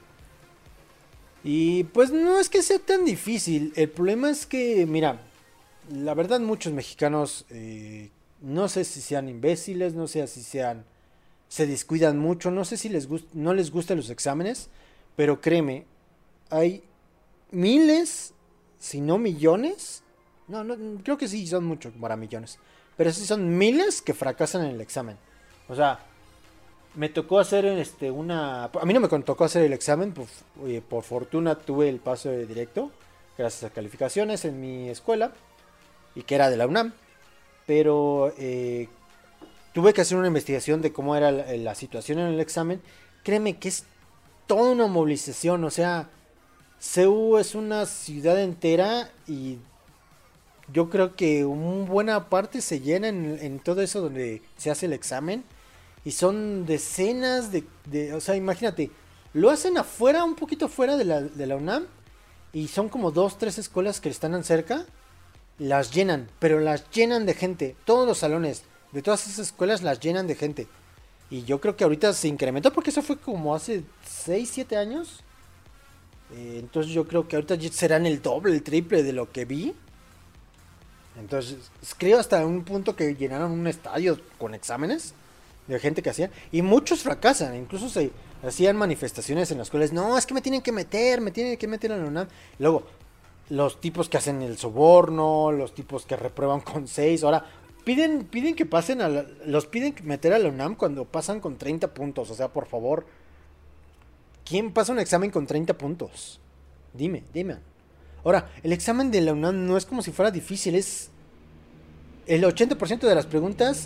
Y pues no es que sea tan difícil. El problema es que, mira, la verdad muchos mexicanos, eh, no sé si sean imbéciles, no sé si sean, se descuidan mucho, no sé si les gust, no les gustan los exámenes, pero créeme, hay miles, si no millones, No, no, creo que sí son muchos para millones. Pero sí son miles que fracasan en el examen. O sea, me tocó hacer este una... A mí no me tocó hacer el examen. Por, oye, por fortuna tuve el paso de directo. Gracias a calificaciones en mi escuela. Y que era de la UNAM. Pero eh, tuve que hacer una investigación de cómo era la, la situación en el examen. Créeme que es toda una movilización. O sea, C U es una ciudad entera y... Yo creo que una buena parte se llena en, en todo eso donde se hace el examen. Y son decenas de, de... O sea, imagínate. Lo hacen afuera, un poquito afuera de la, de la UNAM. Y son como dos, tres escuelas que están cerca. Las llenan, pero las llenan de gente. Todos los salones de todas esas escuelas las llenan de gente. Y yo creo que ahorita se incrementó porque eso fue como hace seis, siete años. Eh, entonces yo creo que ahorita serán el doble, el triple de lo que vi. Entonces, creo hasta un punto que llenaron un estadio con exámenes de gente que hacían. Y muchos fracasan, incluso se hacían manifestaciones en las escuelas. No, es que me tienen que meter, me tienen que meter a la UNAM. Luego, los tipos que hacen el soborno, los tipos que reprueban con seis. Ahora, piden, piden que pasen a la, los piden meter a la UNAM cuando pasan con treinta puntos. O sea, por favor, ¿quién pasa un examen con treinta puntos? Dime, dime. Ahora, el examen de la UNAM no es como si fuera difícil, es... El ochenta por ciento de las preguntas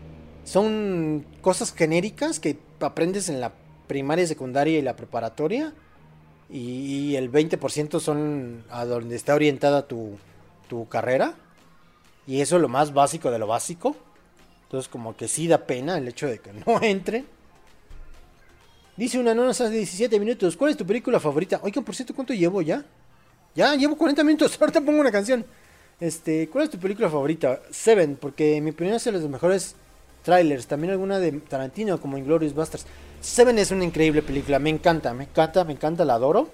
son cosas genéricas que aprendes en la primaria, secundaria y la preparatoria. Y el veinte por ciento son a donde está orientada tu, tu carrera. Y eso es lo más básico de lo básico. Entonces como que sí da pena el hecho de que no entren. Dice una nona hace diecisiete minutos, ¿cuál es tu película favorita? Oigan, por cierto, ¿cuánto llevo ya? Ya, llevo cuarenta minutos, ahorita pongo una canción. Este, ¿cuál es tu película favorita? Seven, porque en mi opinión es de los mejores trailers. También alguna de Tarantino, como Inglourious Basterds. Seven es una increíble película, me encanta, me encanta, me encanta, la adoro.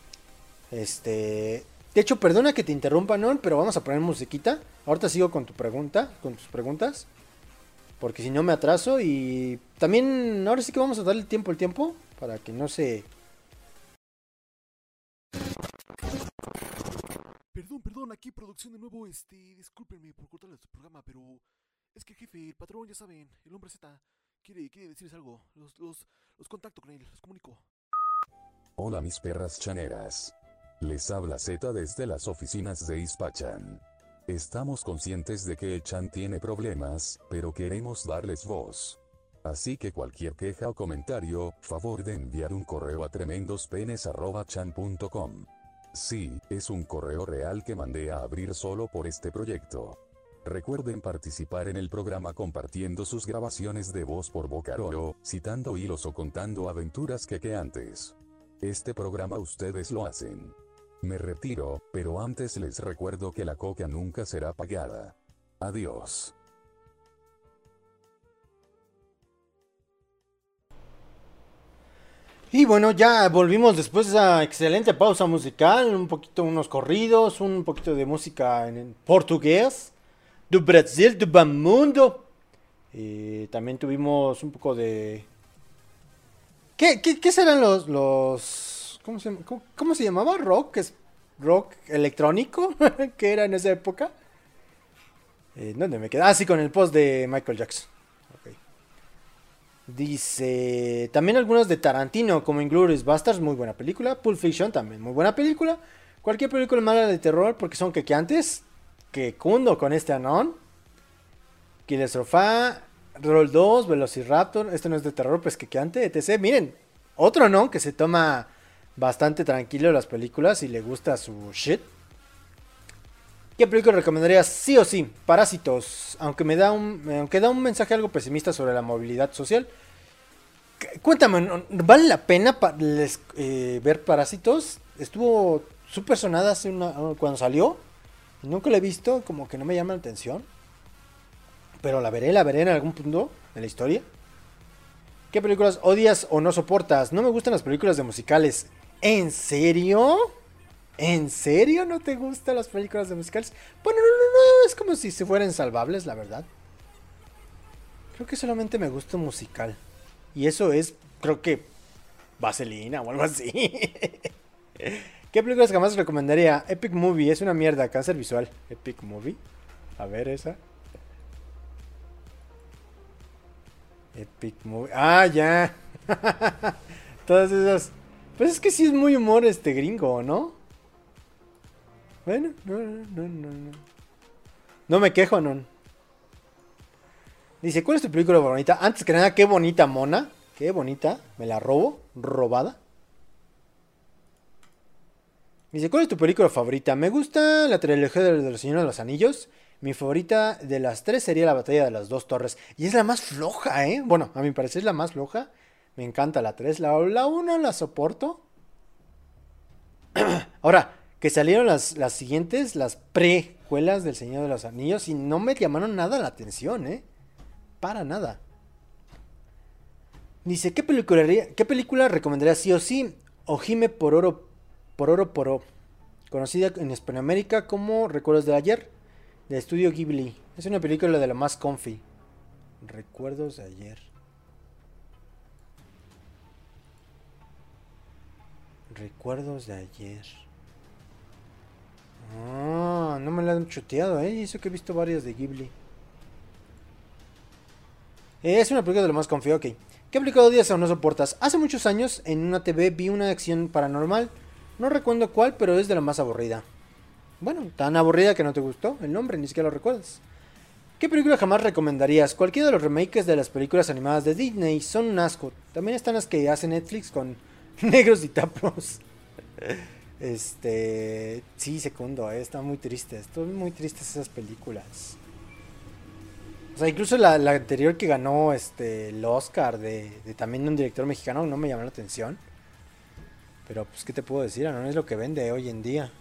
Este... De hecho, perdona que te interrumpa, ¿no? Pero vamos a poner musiquita. Ahorita sigo con tu pregunta, con tus preguntas. Porque si no me atraso y... También, ahora sí que vamos a darle tiempo al tiempo. Para que no se... Perdón, perdón, aquí producción de nuevo, este, discúlpenme por cortarles su programa, pero es que el jefe, el patrón, ya saben, el hombre Z, quiere, quiere decirles algo, los, los, los contacto con él, los comunico. Hola mis perras chaneras. Les habla Z desde las oficinas de Ispachan. Estamos conscientes de que Chan tiene problemas, pero queremos darles voz. Así que cualquier queja o comentario, favor de enviar un correo a tremendospenes arroba chan punto com. Sí, es un correo real que mandé a abrir solo por este proyecto. Recuerden participar en el programa compartiendo sus grabaciones de voz por Bocaroro, citando hilos o contando aventuras quequeantes. Este programa ustedes lo hacen. Me retiro, pero antes les recuerdo que la coca nunca será pagada. Adiós. Y bueno, ya volvimos después de esa excelente pausa musical, un poquito unos corridos, un poquito de música en, en portugués, do Brasil, do Bamundo. Y también tuvimos un poco de... ¿Qué, qué, qué serán los... los ¿cómo, se, cómo, ¿Cómo se llamaba? ¿Rock? ¿Es rock electrónico? ¿Qué era en esa época? Eh, ¿Dónde me quedé? Ah, sí, con el post de Michael Jackson. Okay. Dice, también algunas de Tarantino, como Inglourious Basterds, muy buena película. Pulp Fiction, también muy buena película. Cualquier película mala de terror, porque son quequeantes. Que cundo con este anón. Killer Sofá, Roll dos, Velociraptor. Este no es de terror, pues quequeante, etcétera. Miren, otro anón que se toma bastante tranquilo las películas y le gusta su shit. ¿Qué película recomendarías sí o sí? Parásitos, aunque me da un, aunque da un mensaje algo pesimista sobre la movilidad social. Cuéntame, ¿vale la pena pa les, eh, ver Parásitos? Estuvo súper sonada hace una, cuando salió. Nunca la he visto, como que no me llama la atención. Pero la veré, la veré en algún punto de la historia. ¿Qué películas odias o no soportas? No me gustan las películas de musicales. ¿En serio? ¿En serio no te gustan las películas de musicales? Bueno, no, no, no, es como si se fueran salvables, la verdad. Creo que solamente me gusta un musical. Y eso es, creo que, Vaselina o algo así. ¿Qué películas jamás recomendaría? Epic Movie, es una mierda, cáncer visual. Epic Movie. A ver esa. Epic Movie. Ah, ya. Todas esas. Pues es que sí es muy humor este gringo, ¿no? Bueno, no, no, no, no. No, no me quejo, no. Dice, ¿cuál es tu película favorita? Antes que nada, qué bonita mona. Qué bonita. Me la robo. Robada. Dice, ¿cuál es tu película favorita? Me gusta la trilogía de los Señores de los Anillos. Mi favorita de las tres sería la batalla de las dos torres. Y es la más floja, ¿eh? Bueno, a mi parecer es la más floja. Me encanta la tres. La, la uno la soporto. Ahora, que salieron las, las siguientes, las precuelas del Señor de los Anillos. Y no me llamaron nada la atención, ¿eh? Para nada. Dice, ¿qué película, qué película recomendaría sí o sí? Ojime por oro, por oro, por oro. Conocida en Hispanoamérica como Recuerdos de ayer, de estudio Ghibli. Es una película de la más comfy. Recuerdos de ayer. Recuerdos de ayer. Ah, no me la han chuteado, ¿eh? Y eso que he visto varias de Ghibli. Es una película de lo más confío, ok. ¿Qué película odias o no soportas? Hace muchos años en una T V vi una acción paranormal. No recuerdo cuál, pero es de la más aburrida. Bueno, tan aburrida que no te gustó el nombre, ni siquiera lo recuerdas. ¿Qué película jamás recomendarías? Cualquiera de los remakes de las películas animadas de Disney son un asco. También están las que hace Netflix con negros y tapos. Este... Sí, segundo, eh, están muy tristes. Están muy tristes esas películas. O sea, incluso la, la anterior que ganó este el Oscar de, de también un director mexicano no me llamó la atención. Pero pues, ¿qué te puedo decir? No es lo que vende hoy en día.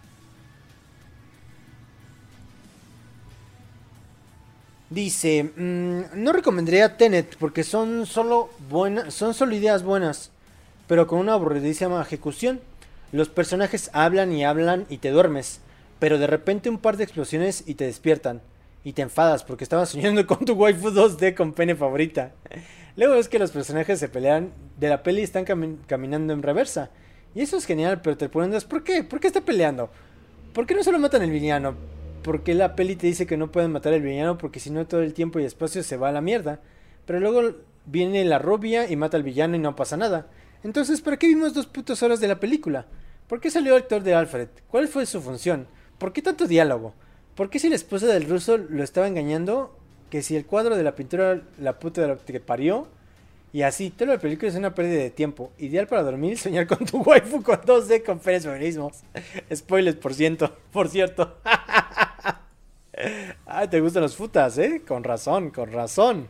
Dice, mmm, no recomendaría Tenet porque son solo buenas, son solo ideas buenas, pero con una aburridísima ejecución. Los personajes hablan y hablan y te duermes, pero de repente un par de explosiones y te despiertan. Y te enfadas porque estabas soñando con tu waifu dos D con pene favorita. Luego es que los personajes se pelean de la peli y están cami caminando en reversa. Y eso es genial, pero te preguntas, ¿por qué? ¿Por qué está peleando? ¿Por qué no solo matan al villano? Porque la peli te dice que no pueden matar al villano porque si no todo el tiempo y espacio se va a la mierda. Pero luego viene la rubia y mata al villano y no pasa nada. Entonces, ¿para qué vimos dos putas horas de la película? ¿Por qué salió el actor de Alfred? ¿Cuál fue su función? ¿Por qué tanto diálogo? ¿Por qué si la esposa del ruso lo estaba engañando? Que si el cuadro de la pintura la puta de la que parió. Y así, toda la película es una pérdida de tiempo. Ideal para dormir y soñar con tu waifu con dos D con feres feminismos. Spoilers, por ciento, por cierto. Ay, te gustan los futas, ¿eh? Con razón, con razón.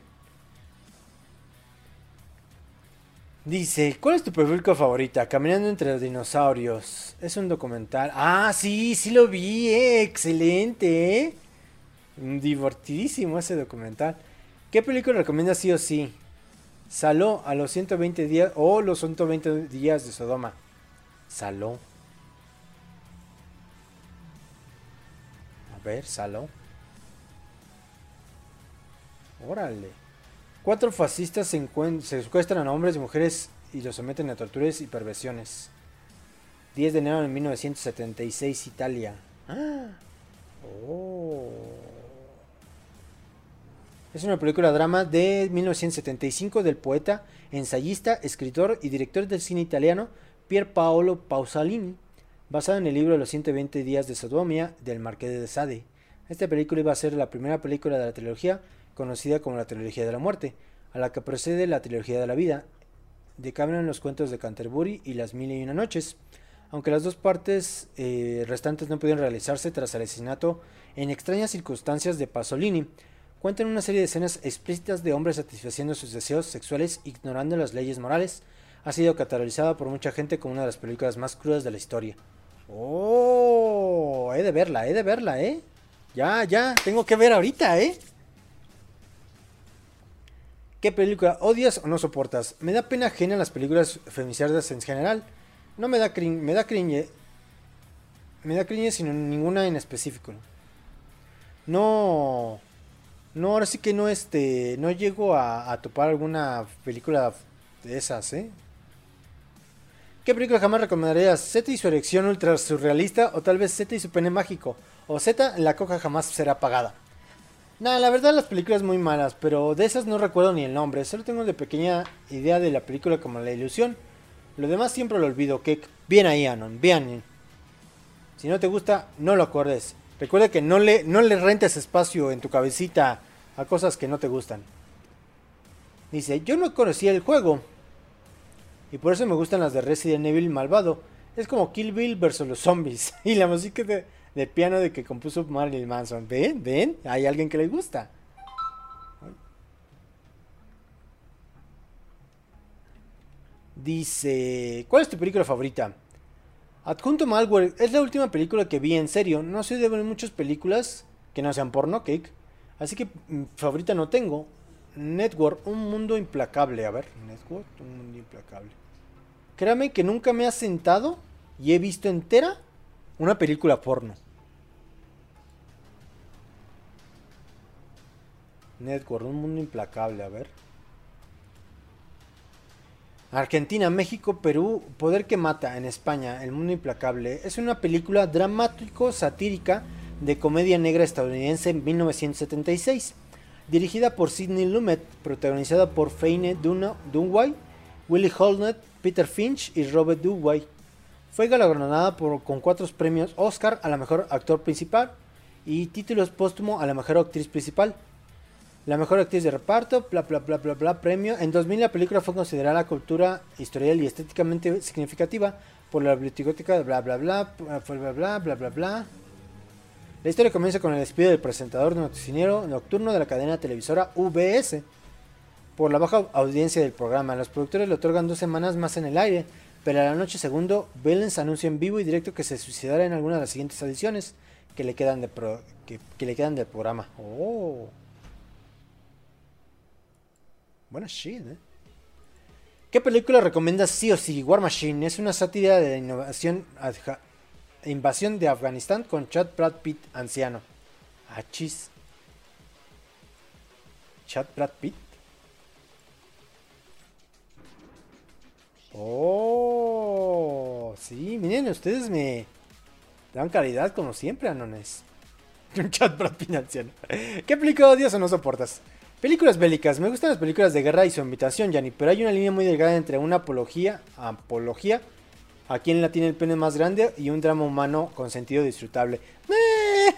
Dice, ¿cuál es tu película favorita? Caminando entre los dinosaurios. Es un documental. Ah, sí, sí lo vi, eh. Excelente, eh. Divertidísimo ese documental. ¿Qué película recomiendas sí o sí? Saló a los ciento veinte días o los ciento veinte días de Sodoma. Saló. A ver, Saló. Órale. Cuatro fascistas se, se secuestran a hombres y mujeres y los someten a torturas y perversiones. diez de enero de mil novecientos setenta y seis, Italia. ¡Ah! Oh. Es una película drama de mil novecientos setenta y cinco del poeta, ensayista, escritor y director del cine italiano Pier Paolo Pasolini, basada en el libro Los ciento veinte días de Sodomia del Marqués de Sade. Esta película iba a ser la primera película de la trilogía conocida como la trilogía de la muerte, a la que precede la trilogía de la vida, de Cameron, los cuentos de Canterbury y las mil y una noches, aunque las dos partes eh, restantes no pudieron realizarse tras el asesinato en extrañas circunstancias de Pasolini. Cuentan una serie de escenas explícitas de hombres satisfaciendo sus deseos sexuales ignorando las leyes morales. Ha sido categorizada por mucha gente como una de las películas más crudas de la historia. Oh, he de verla, he de verla, eh. Ya, ya, tengo que ver ahorita, eh. ¿Qué película odias o no soportas? Me da pena ajena las películas femicidas en general. No me da cringe, me da cringe. Me da cringe sino ninguna en específico. No... No, ahora sí que no, este... No llego a, a topar alguna película de esas, ¿eh? ¿Qué película jamás recomendarías? Z y su erección ultra surrealista o tal vez Z y su pene mágico. O Z, la coca jamás será apagada. Nada, la verdad las películas muy malas, pero de esas no recuerdo ni el nombre. Solo tengo de pequeña idea de la película como La Ilusión. Lo demás siempre lo olvido. Que bien ahí, Anon, bien. Si no te gusta, no lo acuerdes. Recuerda que no le, no le rentes espacio en tu cabecita a cosas que no te gustan. Dice, yo no conocía el juego. Y por eso me gustan las de Resident Evil malvado. Es como Kill Bill versus los zombies. Y la música de, de piano de que compuso Marilyn Manson. ¿Ven? ¿Ven? Hay alguien que le gusta. Dice, ¿cuál es tu película favorita? Adjunto Malware es la última película que vi en serio. No soy de ver muchas películas que no sean porno, cake. Así que mm, favorita no tengo. Network, un mundo implacable. A ver, Network, un mundo implacable. Créame que nunca me ha sentado y he visto entera una película porno. Network, un mundo implacable, a ver. Argentina, México, Perú, Poder que mata. En España, El mundo implacable. Es una película dramático-satírica de comedia negra estadounidense en mil novecientos setenta y seis. Dirigida por Sidney Lumet, protagonizada por Faye Dunaway, Willie Holnett, Peter Finch y Robert Duvall. Fue galardonada por, con cuatro premios Oscar a la mejor actor principal y títulos póstumo a la mejor actriz principal. La mejor actriz de reparto, bla bla bla bla bla, premio. En dos mil la película fue considerada cultura historial y estéticamente significativa por la biblioteca bla bla bla bla bla bla bla bla bla. La historia comienza con el despido del presentador noticiero nocturno de la cadena televisora U B S por la baja audiencia del programa. Los productores le otorgan dos semanas más en el aire, pero a la noche segundo, Bellens anuncia en vivo y directo que se suicidará en alguna de las siguientes ediciones que le quedan, de pro, que, que le quedan del programa. Oh. Buena shit, ¿eh? ¿Qué película recomiendas sí o sí? War Machine es una sátira de la innovación, adja, invasión de Afganistán con Chad Brad Pitt anciano. Achis. Chad Brad Pitt. Oh, sí, miren, ustedes me dan calidad como siempre, anones. Un Chad Brad Pitt anciano. ¿Qué película odias o no soportas? Películas bélicas. Me gustan las películas de guerra y su invitación, Yanni, pero hay una línea muy delgada entre una apología, apología, a quien la tiene el pene más grande, y un drama humano con sentido disfrutable. ¡Eh!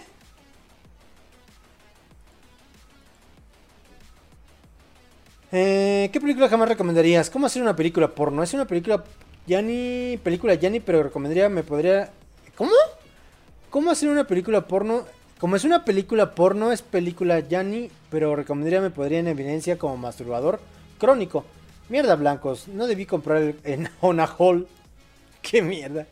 Eh, ¿Qué película jamás recomendarías? ¿Cómo hacer una película porno? Es una película Yanni, película Yanni, pero recomendaría, me podría... ¿Cómo? ¿Cómo hacer una película porno? Como es una película porno, es película Yanni, pero recomendaría me podría en evidencia como masturbador crónico. Mierda, blancos, no debí comprar el, en Ona Hall. ¡Qué mierda!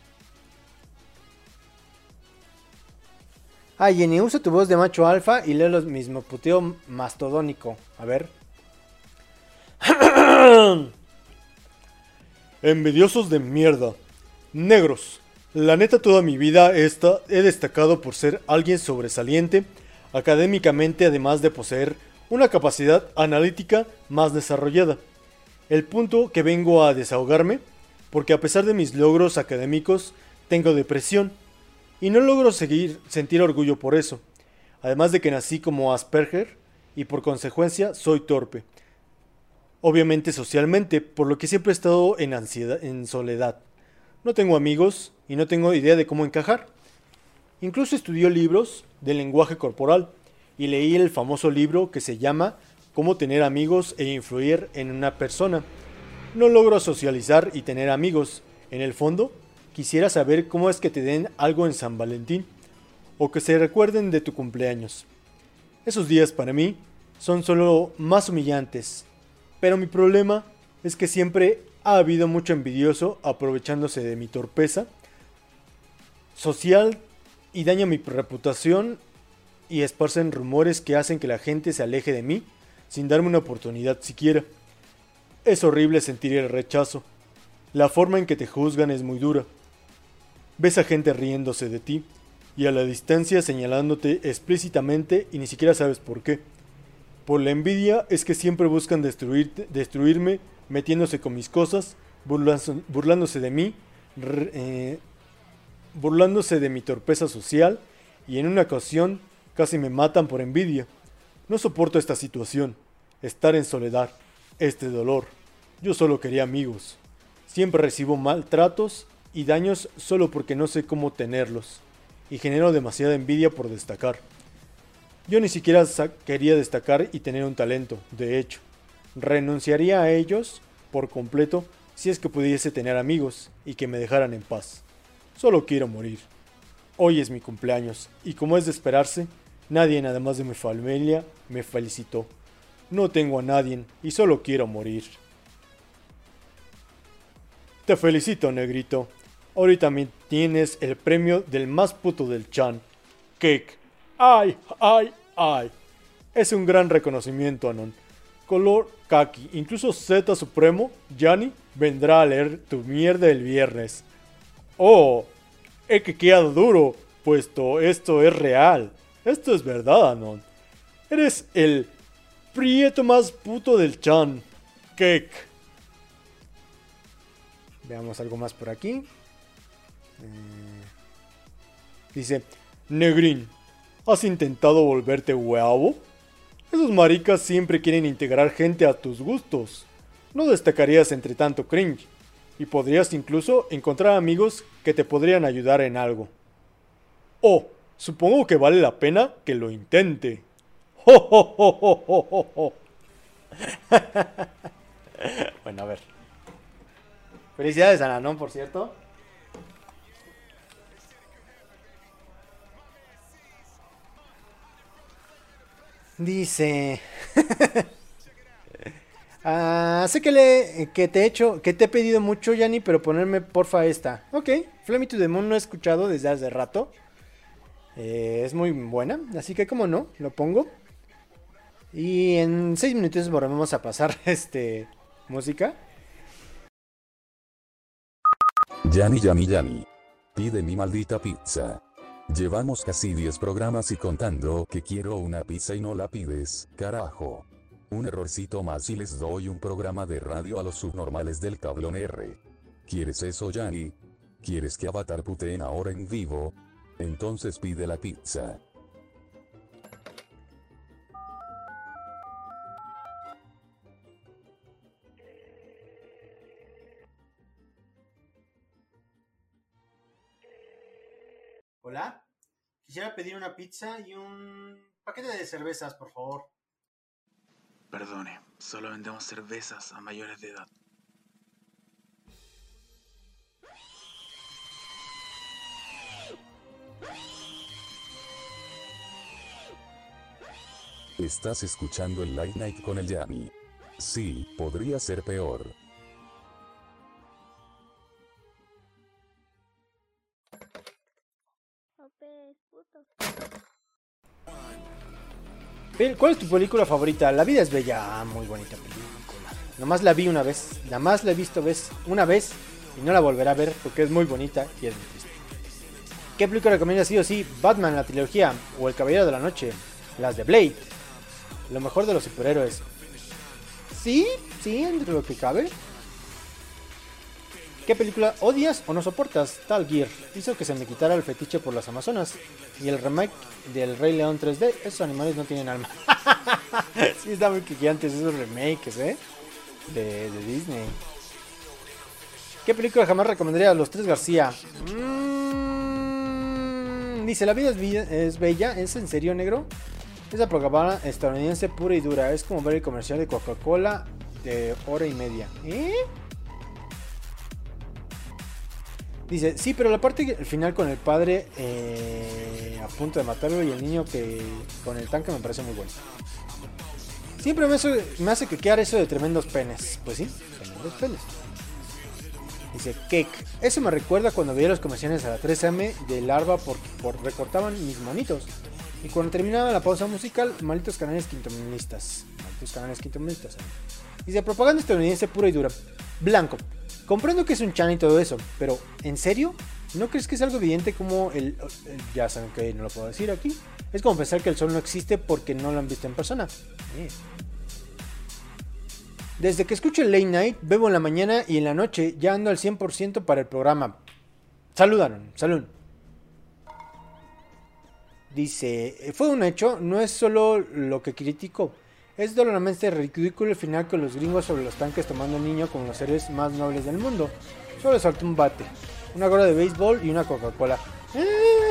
Ah, Jenny, usa tu voz de macho alfa y lee lo mismo, puteo mastodónico. A ver. Envidiosos de mierda. Negros. La neta toda mi vida esta he destacado por ser alguien sobresaliente académicamente, además de poseer una capacidad analítica más desarrollada. El punto que vengo a desahogarme, porque a pesar de mis logros académicos, tengo depresión y no logro seguir, sentir orgullo por eso. Además de que nací como Asperger y por consecuencia soy torpe. Obviamente socialmente, por lo que siempre he estado en ansiedad, en soledad. No tengo amigos y no tengo idea de cómo encajar. Incluso estudié libros de lenguaje corporal y leí el famoso libro que se llama Cómo tener amigos e influir en una persona. No logro socializar y tener amigos. En el fondo, quisiera saber cómo es que te den algo en San Valentín o que se recuerden de tu cumpleaños. Esos días para mí son solo más humillantes, pero mi problema es que siempre ha habido mucho envidioso aprovechándose de mi torpeza social y daña mi reputación y esparcen rumores que hacen que la gente se aleje de mí sin darme una oportunidad siquiera. Es horrible sentir el rechazo. La forma en que te juzgan es muy dura. Ves a gente riéndose de ti y a la distancia señalándote explícitamente y ni siquiera sabes por qué. Por la envidia es que siempre buscan destruirte, destruirme metiéndose con mis cosas, burlándose, burlándose de mí, r- eh, burlándose de mi torpeza social, y en una ocasión casi me matan por envidia. No soporto esta situación, estar en soledad, este dolor. Yo solo quería amigos. Siempre recibo maltratos y daños solo porque no sé cómo tenerlos, y genero demasiada envidia por destacar. Yo ni siquiera sa- quería destacar y tener un talento, de hecho. Renunciaría a ellos por completo si es que pudiese tener amigos y que me dejaran en paz. Solo quiero morir. Hoy es mi cumpleaños y como es de esperarse, nadie además de mi familia me felicitó. No tengo a nadie y solo quiero morir. Te felicito, negrito. Ahorita me tienes el premio del más puto del Chan. Cake. Ay, ay, ay. Es un gran reconocimiento, Anon. Color kaki. Incluso Z Supremo, Yanni, vendrá a leer tu mierda el viernes. Oh, he que quedado duro, puesto esto es real. Esto es verdad, Anon. Eres el prieto más puto del Chan. Cake. Veamos algo más por aquí. Eh, dice, Negrín, ¿has intentado volverte huevo? Esos maricas siempre quieren integrar gente a tus gustos. No destacarías entre tanto cringe. Y podrías incluso encontrar amigos que te podrían ayudar en algo. Oh, supongo que vale la pena que lo intente. ¡Jo, jo, jo, jo, jo, jo, jo! Bueno, a ver. Felicidades a Nanón, por cierto. Dice... ah, sé que, le, que te he hecho, que te he pedido mucho, Yanni, pero ponerme porfa esta. Ok, Fly Me to the Moon no he escuchado desde hace rato. Eh, es muy buena, así que como no, lo pongo. Y en seis minutos volvemos a pasar este música. Yanni, Yanni, Yanni. Pide mi maldita pizza. Llevamos casi diez programas y contando que quiero una pizza y no la pides, carajo. Un errorcito más y les doy un programa de radio a los subnormales del tablón R. ¿Quieres eso, Yanni? ¿Quieres que Avatar puteen ahora en vivo? Entonces pide la pizza. Hola, quisiera pedir una pizza y un paquete de cervezas, por favor. Perdone, solo vendemos cervezas a mayores de edad. Estás escuchando el Late Night con el Yanni. Sí, podría ser peor. Pel- ¿Cuál es tu película favorita? La vida es bella. Ah, muy bonita película. Nomás la vi una vez. Nada más la he visto vez, una vez y no la volveré a ver porque es muy bonita y es muy triste. ¿Qué película recomiendas sí o sí? Batman, la trilogía o El Caballero de la Noche. Las de Blade. Lo mejor de los superhéroes. Sí, sí, entre lo que cabe. ¿Qué película odias o no soportas? Tal Gear hizo que se me quitara el fetiche por las Amazonas. Y el remake del Rey León tres D, esos animales no tienen alma. Sí, está muy quillantes esos remakes, ¿eh? De, de Disney. ¿Qué película jamás recomendaría a los tres García? Mm, dice, la vida es, vi- es bella, ¿es en serio, negro? Esa propaganda estadounidense pura y dura. Es como ver el comercial de Coca-Cola de hora y media. ¿Eh? Dice, sí, pero la parte al final con el padre eh, a punto de matarlo y el niño que con el tanque me parece muy bueno. Siempre me hace, me hace quequear eso de tremendos penes. Pues sí, tremendos penes. Dice, cake. Eso me recuerda cuando veía los comerciales a la tres eme de Larva por, por recortaban mis monitos. Y cuando terminaba la pausa musical, malditos canales quintomilistas. Malditos canales quintomilistas. ¿eh? Dice, propaganda estadounidense pura y dura. Blanco. Comprendo que es un chan y todo eso, pero ¿en serio? ¿No crees que es algo evidente como el, el... Ya saben que no lo puedo decir aquí. Es como pensar que el sol no existe porque no lo han visto en persona. Eh. Desde que escucho el Late Night, bebo en la mañana y en la noche ya ando al cien por ciento para el programa. Saludan, salud. Dice, fue un hecho, no es solo lo que critico. Es dolorosamente ridículo el final con los gringos sobre los tanques tomando al niño como los seres más nobles del mundo. Solo le saltó un bate, una gorra de béisbol y una Coca-Cola. ¡Eh!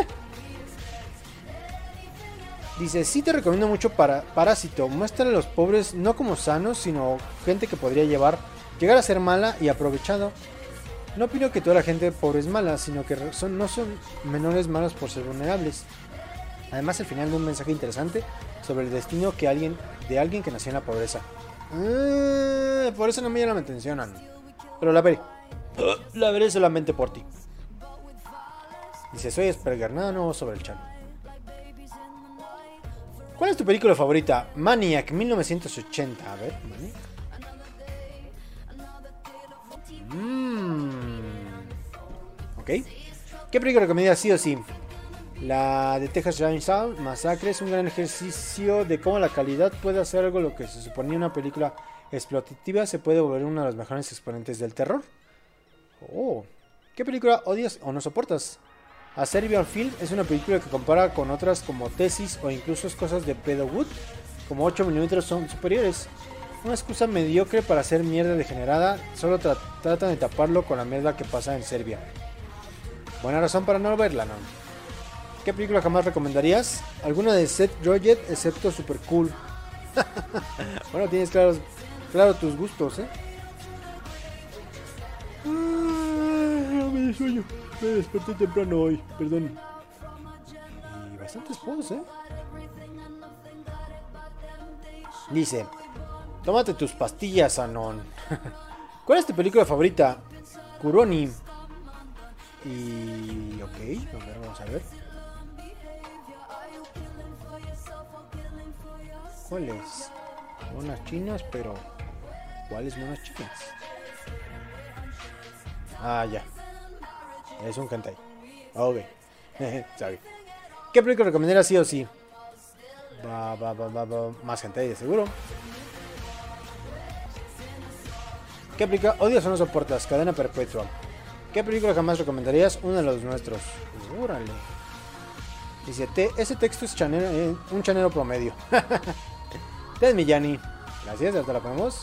Dice, sí te recomiendo mucho para Parásito. Muestra a los pobres no como sanos, sino gente que podría llevar, llegar a ser mala y aprovechado. No opino que toda la gente pobre es mala, sino que son, no son menores malos por ser vulnerables. Además, el final de un mensaje interesante sobre el destino que alguien, de alguien que nació en la pobreza. Eh, por eso no me llama la atención, Ana. Pero la veré. La veré solamente por ti. Dice, soy Asperger, nada nuevo sobre el chat. ¿Cuál es tu película favorita? Maniac, mil novecientos ochenta. A ver, Maniac. Mm. Ok. ¿Qué película recomienda sí o sí? La de Texas Chainsaw Massacre es un gran ejercicio de cómo la calidad puede hacer algo lo que se suponía una película explotativa se puede volver uno de los mejores exponentes del terror. Oh. ¿Qué película odias o no soportas? A Serbian Film es una película que compara con otras como Tesis o incluso cosas de Pedro Wood, como ocho milímetros son superiores. Una excusa mediocre para hacer mierda degenerada, solo tra tratan de taparlo con la mierda que pasa en Serbia. Buena razón para no verla, ¿no? ¿Qué película jamás recomendarías? Alguna de Seth Rogen, excepto Super Cool. Bueno, tienes claro, claro tus gustos, ¿eh? Ah, me sueño. Me desperté temprano hoy, perdón. Y bastantes posts, ¿eh? Dice, tómate tus pastillas, Anon. ¿Cuál es tu película favorita? Kuroni. Y... ok, a ver, vamos a ver. ¿Cuál es? Monas chinas, pero... ¿cuáles monas chinas? Ah, ya. Es un hentai. Ok. Sorry. ¿Qué película recomendarías sí o sí? Va, va, va, va, va. Más hentai de seguro. ¿Qué película odias o no soportas? Cadena perpetua. ¿Qué película jamás recomendarías? Uno de los nuestros. Órale. Dice, te, ese texto es chanero, eh, un chanero promedio. Ted Millani. Gracias, hasta la ponemos.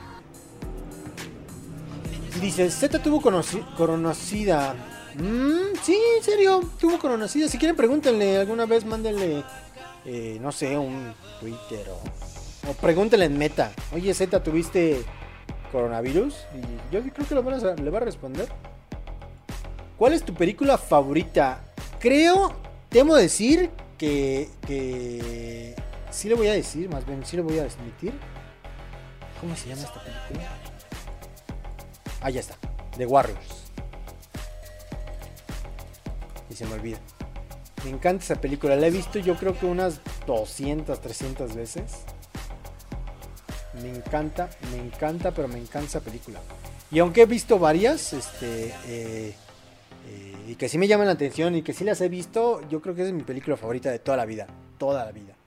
Dice, Z tuvo conoci conocida. Mm, sí, en serio, tuvo conocida. Si quieren, pregúntenle. Alguna vez mándenle, eh, no sé, un Twitter o, o pregúntenle en Meta. Oye, Z, ¿tuviste coronavirus? Y yo creo que lo van a, le va a responder. ¿Cuál es tu película favorita? Creo, temo decir que, que sí le voy a decir, más bien, sí le voy a admitir. ¿Cómo se llama esta película? Ah, ya está. The Warriors. Y se me olvida. Me encanta esa película. La he visto yo creo que unas doscientas, trescientas veces. Me encanta, me encanta, pero me encanta esa película. Y aunque he visto varias, este, eh, eh, y que sí me llaman la atención y que sí las he visto, yo creo que es mi película favorita de toda la vida. Toda la vida.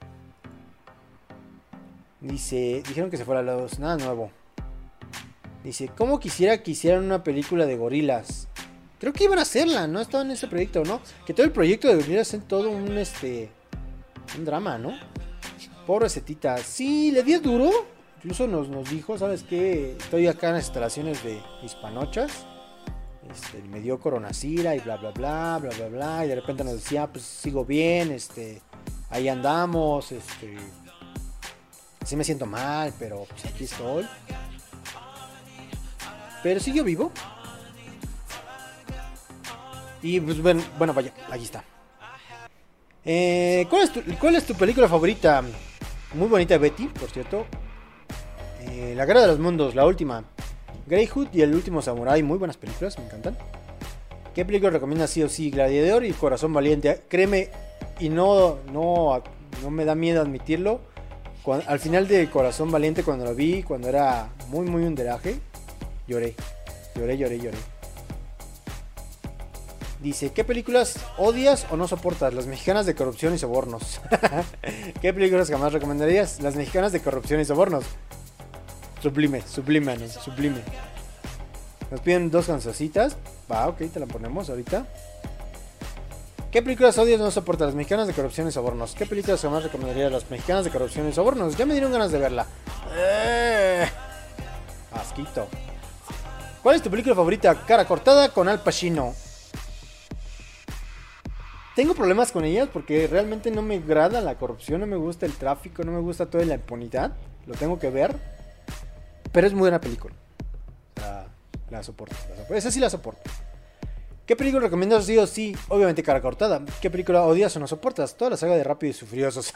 Dice, dijeron que se fuera a la dos. Nada nuevo. Dice, ¿cómo quisiera que hicieran una película de gorilas? Creo que iban a hacerla, ¿no? Estaba en ese proyecto, ¿no? Que todo el proyecto de gorilas es todo un, este... un drama, ¿no? Pobre Cetita. Sí, le di duro. Incluso nos, nos dijo, ¿sabes qué? Estoy acá en las instalaciones de Hispanochas. Este, me dio coronacira y bla, bla, bla, bla, bla, bla. Y de repente nos decía, pues sigo bien, este... ahí andamos, este... sí me siento mal, pero pues aquí estoy. Pero siguió vivo. Y pues bueno, bueno vaya, aquí está. Eh, ¿cuál, es tu, ¿Cuál es tu película favorita? Muy bonita Betty, por cierto. Eh, La Guerra de los Mundos, la última. Greyhound y El Último Samurai, muy buenas películas, me encantan. ¿Qué película recomiendas sí o sí? Gladiador y Corazón Valiente. Créeme, y no, no, no me da miedo admitirlo. Cuando, al final de Corazón Valiente, cuando lo vi, cuando era muy, muy underaje, lloré, lloré, lloré, lloré. Dice, ¿qué películas odias o no soportas? Las mexicanas de corrupción y sobornos. ¿Qué películas jamás recomendarías? Las mexicanas de corrupción y sobornos. Sublime, sublime, Anon, sublime. Nos piden dos cancioncitas. Va, ok, te la ponemos ahorita. ¿Qué películas odias no soportas? Las mexicanas de corrupción y sobornos. ¿Qué películas jamás recomendaría a las mexicanas de corrupción y sobornos? Ya me dieron ganas de verla. Eh, asquito. ¿Cuál es tu película favorita? Cara cortada con Al Pacino. Tengo problemas con ellas porque realmente no me agrada la corrupción, no me gusta el tráfico, no me gusta toda la impunidad. Lo tengo que ver. Pero es muy buena película. O sea, la soporto, la soporto. Esa sí la soporto. ¿Qué película recomiendas sí o sí? Obviamente Cara cortada. ¿Qué película odias o no soportas? Toda la saga de Rápidos y Furiosos.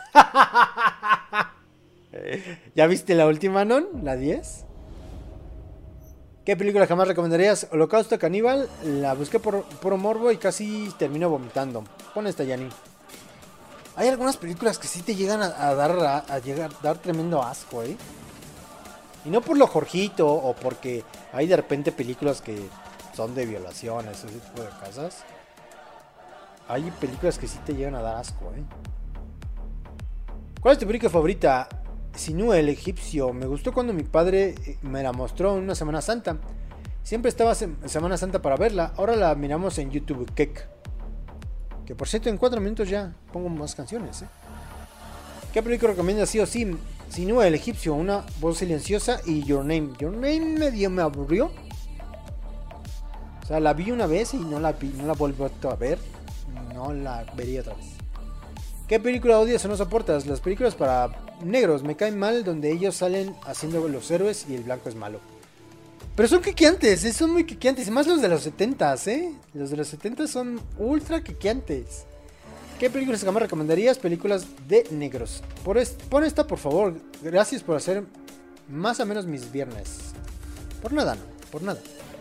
¿Ya viste la última, non? ¿La diez? ¿Qué película jamás recomendarías? Holocausto Caníbal. La busqué por puro morbo y casi termino vomitando. Pon esta, Yanni. Hay algunas películas que sí te llegan a, a dar a, a llegar, dar tremendo asco, ¿eh? Y no por lo Jorgito o porque hay de repente películas que son de violaciones, ese tipo de cosas. Hay películas que sí te llegan a dar asco, ¿eh? ¿Cuál es tu película favorita? Sinú, el egipcio. Me gustó cuando mi padre me la mostró en una Semana Santa. Siempre estaba en Semana Santa para verla. Ahora la miramos en YouTube. Kek. Que por cierto, en cuatro minutos ya pongo más canciones, ¿eh? ¿Qué película recomiendas sí o sí? Sinú, el egipcio. Una voz silenciosa y Your Name. Your Name medio me aburrió. O sea, la vi una vez y no la vi, no la vuelvo a ver. No la vería otra vez. ¿Qué película odias o no soportas? Las películas para negros me caen mal donde ellos salen haciendo los héroes y el blanco es malo. Pero son quiqueantes, ¿eh? Son muy quiqueantes. Y más los de los setentas, ¿eh? Los de los setentas son ultra quiqueantes. ¿Qué películas jamás recomendarías? Películas de negros. Por est- pon esta, por favor. Gracias por hacer más o menos mis viernes. Por nada, no. Por nada.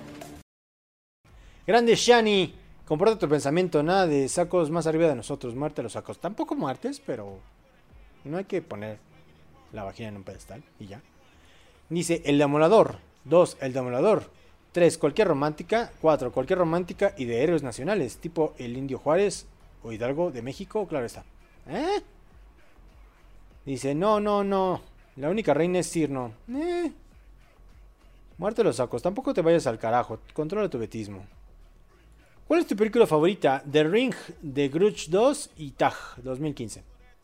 Grande Shani. Comporta tu pensamiento. Nada de sacos más arriba de nosotros. Muerte a los sacos. Tampoco muertes, pero no hay que poner la vagina en un pedestal. Y ya. Dice El Demolador. dos. El Demolador. tres. Cualquier romántica. cuatro. Cualquier romántica y de héroes nacionales. Tipo el Indio Juárez o Hidalgo de México. Claro está. ¿Eh? Dice no, no, no. La única reina es Cirno. Eh. Muerte a los sacos. Tampoco te vayas al carajo. Controla tu betismo. ¿Cuál es tu película favorita? The Ring, The Grudge dos y Tag dos mil quince.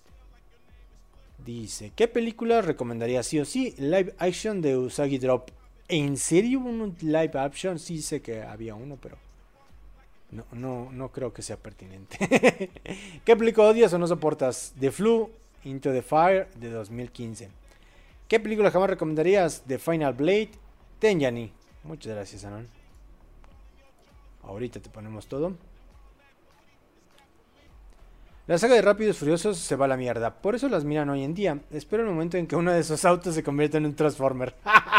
Dice, ¿qué película recomendarías sí o sí? Live action de Usagi Drop. ¿En serio un live action? Sí sé que había uno, pero no, no, no creo que sea pertinente. ¿Qué película odias o no soportas? The Flu, Into the Fire de dos mil quince. ¿Qué película jamás recomendarías? The Final Blade, Tenjani. Muchas gracias, Anon. Ahorita te ponemos todo. La saga de Rápidos Furiosos se va a la mierda. Por eso las miran hoy en día. Espero el momento en que uno de esos autos se convierta en un Transformer.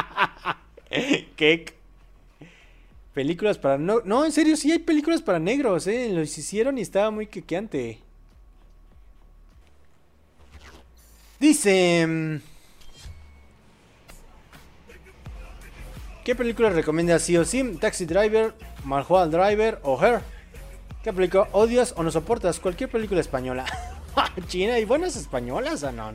¿Qué? Películas para... No, no, en serio, sí hay películas para negros, ¿eh? Los hicieron y estaba muy quequeante. Dice... ¿Qué película recomiendas sí o sí? Taxi Driver, Mulholland Driver o Her. ¿Qué película odias o no soportas? Cualquier película española. China, hay buenas españolas, Anon.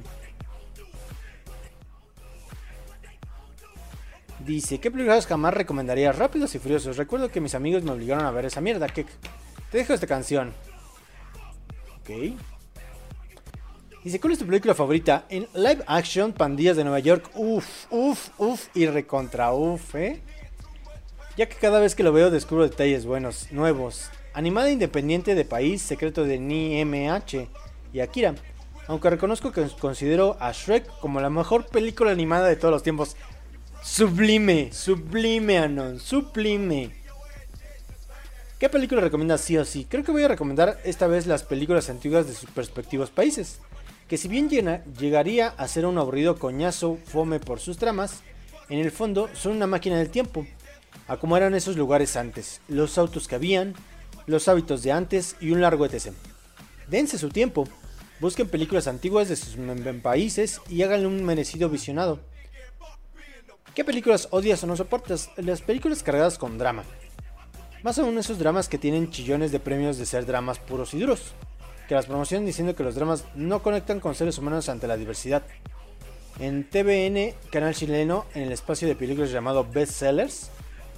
Dice, ¿qué películas jamás recomendarías? Rápidos y Furiosos. Recuerdo que mis amigos me obligaron a ver esa mierda. ¿Qué? Te dejo esta canción. Ok. Dice, ¿cuál es tu película favorita? En live action, Pandillas de Nueva York. Uf, uf, uf y recontra uf, ¿eh? Ya que cada vez que lo veo descubro detalles buenos, nuevos. Animada independiente de país, secreto de N I M H y Akira. Aunque reconozco que considero a Shrek como la mejor película animada de todos los tiempos. Sublime, sublime, Anon, sublime. ¿Qué película recomiendas sí o sí? Creo que voy a recomendar esta vez las películas antiguas de sus respectivos países. Que si bien llena, llegaría a ser un aburrido coñazo fome por sus tramas, en el fondo son una máquina del tiempo, a como eran esos lugares antes, los autos que habían, los hábitos de antes y un largo etcétera. Dense su tiempo, busquen películas antiguas de sus países y háganle un merecido visionado. ¿Qué películas odias o no soportas? Las películas cargadas con drama. Más aún esos dramas que tienen chillones de premios de ser dramas puros y duros. Que las promocionan diciendo que los dramas no conectan con seres humanos ante la diversidad. En T V N, canal chileno, en el espacio de películas llamado Best Sellers.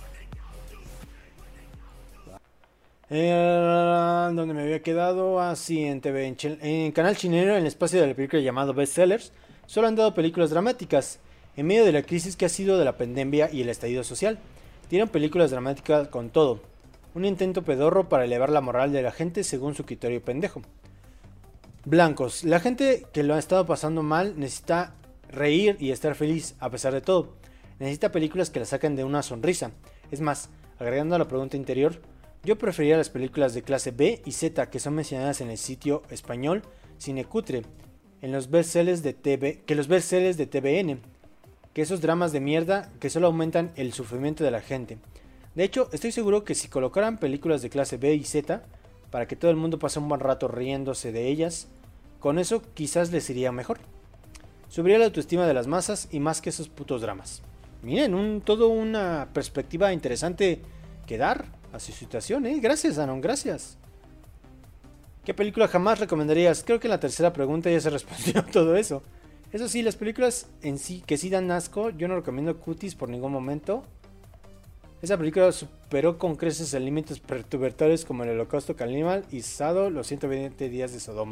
Eh, ¿Dónde me había quedado? Ah, sí, en T V, en, Ch- en canal chileno, en el espacio de la película llamado Best Sellers, solo han dado películas dramáticas, en medio de la crisis que ha sido de la pandemia y el estallido social. Dieron películas dramáticas con todo, un intento pedorro para elevar la moral de la gente según su criterio pendejo. Blancos, la gente que lo ha estado pasando mal necesita reír y estar feliz a pesar de todo. Necesita películas que la saquen de una sonrisa. Es más, agregando a la pregunta anterior, yo preferiría las películas de clase B y Z que son mencionadas en el sitio español Cinecutre, en los bestsellers de T V, que los bestsellers de T V N, que esos dramas de mierda que solo aumentan el sufrimiento de la gente. De hecho, estoy seguro que si colocaran películas de clase B y Z, para que todo el mundo pase un buen rato riéndose de ellas, con eso quizás les iría mejor. Subiría la autoestima de las masas y más que esos putos dramas. Miren, un, todo una perspectiva interesante que dar a su situación, ¿eh? Gracias, Anon, gracias. ¿Qué película jamás recomendarías? Creo que en la tercera pregunta ya se respondió todo eso. Eso sí, las películas en sí que sí dan asco, yo no recomiendo Cuties por ningún momento. Esa película superó con creces a límites perturbadores como el Holocausto Caníbal y Sado, los ciento veinte días de Sodoma.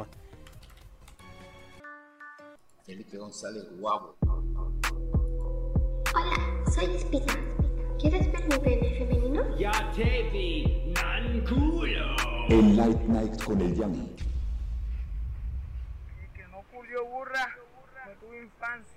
Felipe González, guapo. Hola, soy Espina. ¿Quieres ver mi pene femenino? Ya te vi, nan culo. El Light Night con el Yami. Y que no culió burra, no tuve infancia.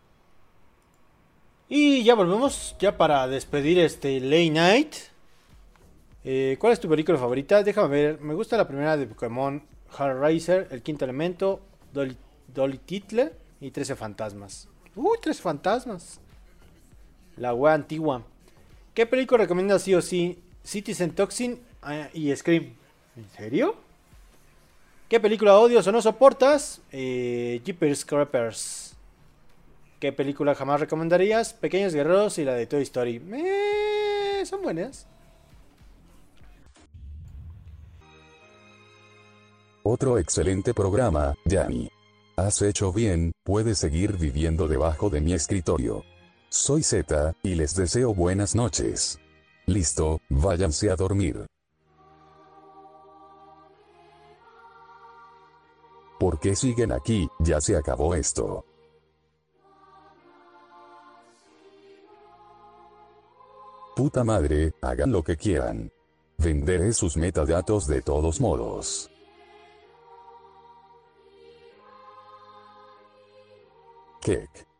Y ya volvemos, ya para despedir este Late Night. Eh, ¿Cuál es tu película favorita? Déjame ver, me gusta la primera de Pokémon, Hellraiser, El Quinto Elemento, Dolly, Dolly Titler y trece Fantasmas. Uy, trece Fantasmas. La wea antigua. ¿Qué película recomiendas sí o sí? Citizen Toxin uh, y Scream. ¿En serio? ¿Qué película odias o no soportas? Eh, Jeepers Creepers. ¿Qué película jamás recomendarías? Pequeños Guerreros y la de Toy Story. Eh, son buenas. Otro excelente programa, Yanni. Has hecho bien, puedes seguir viviendo debajo de mi escritorio. Soy Z, y les deseo buenas noches. Listo, váyanse a dormir. ¿Por qué siguen aquí? Ya se acabó esto. Puta madre, hagan lo que quieran. Venderé sus metadatos de todos modos. Kek.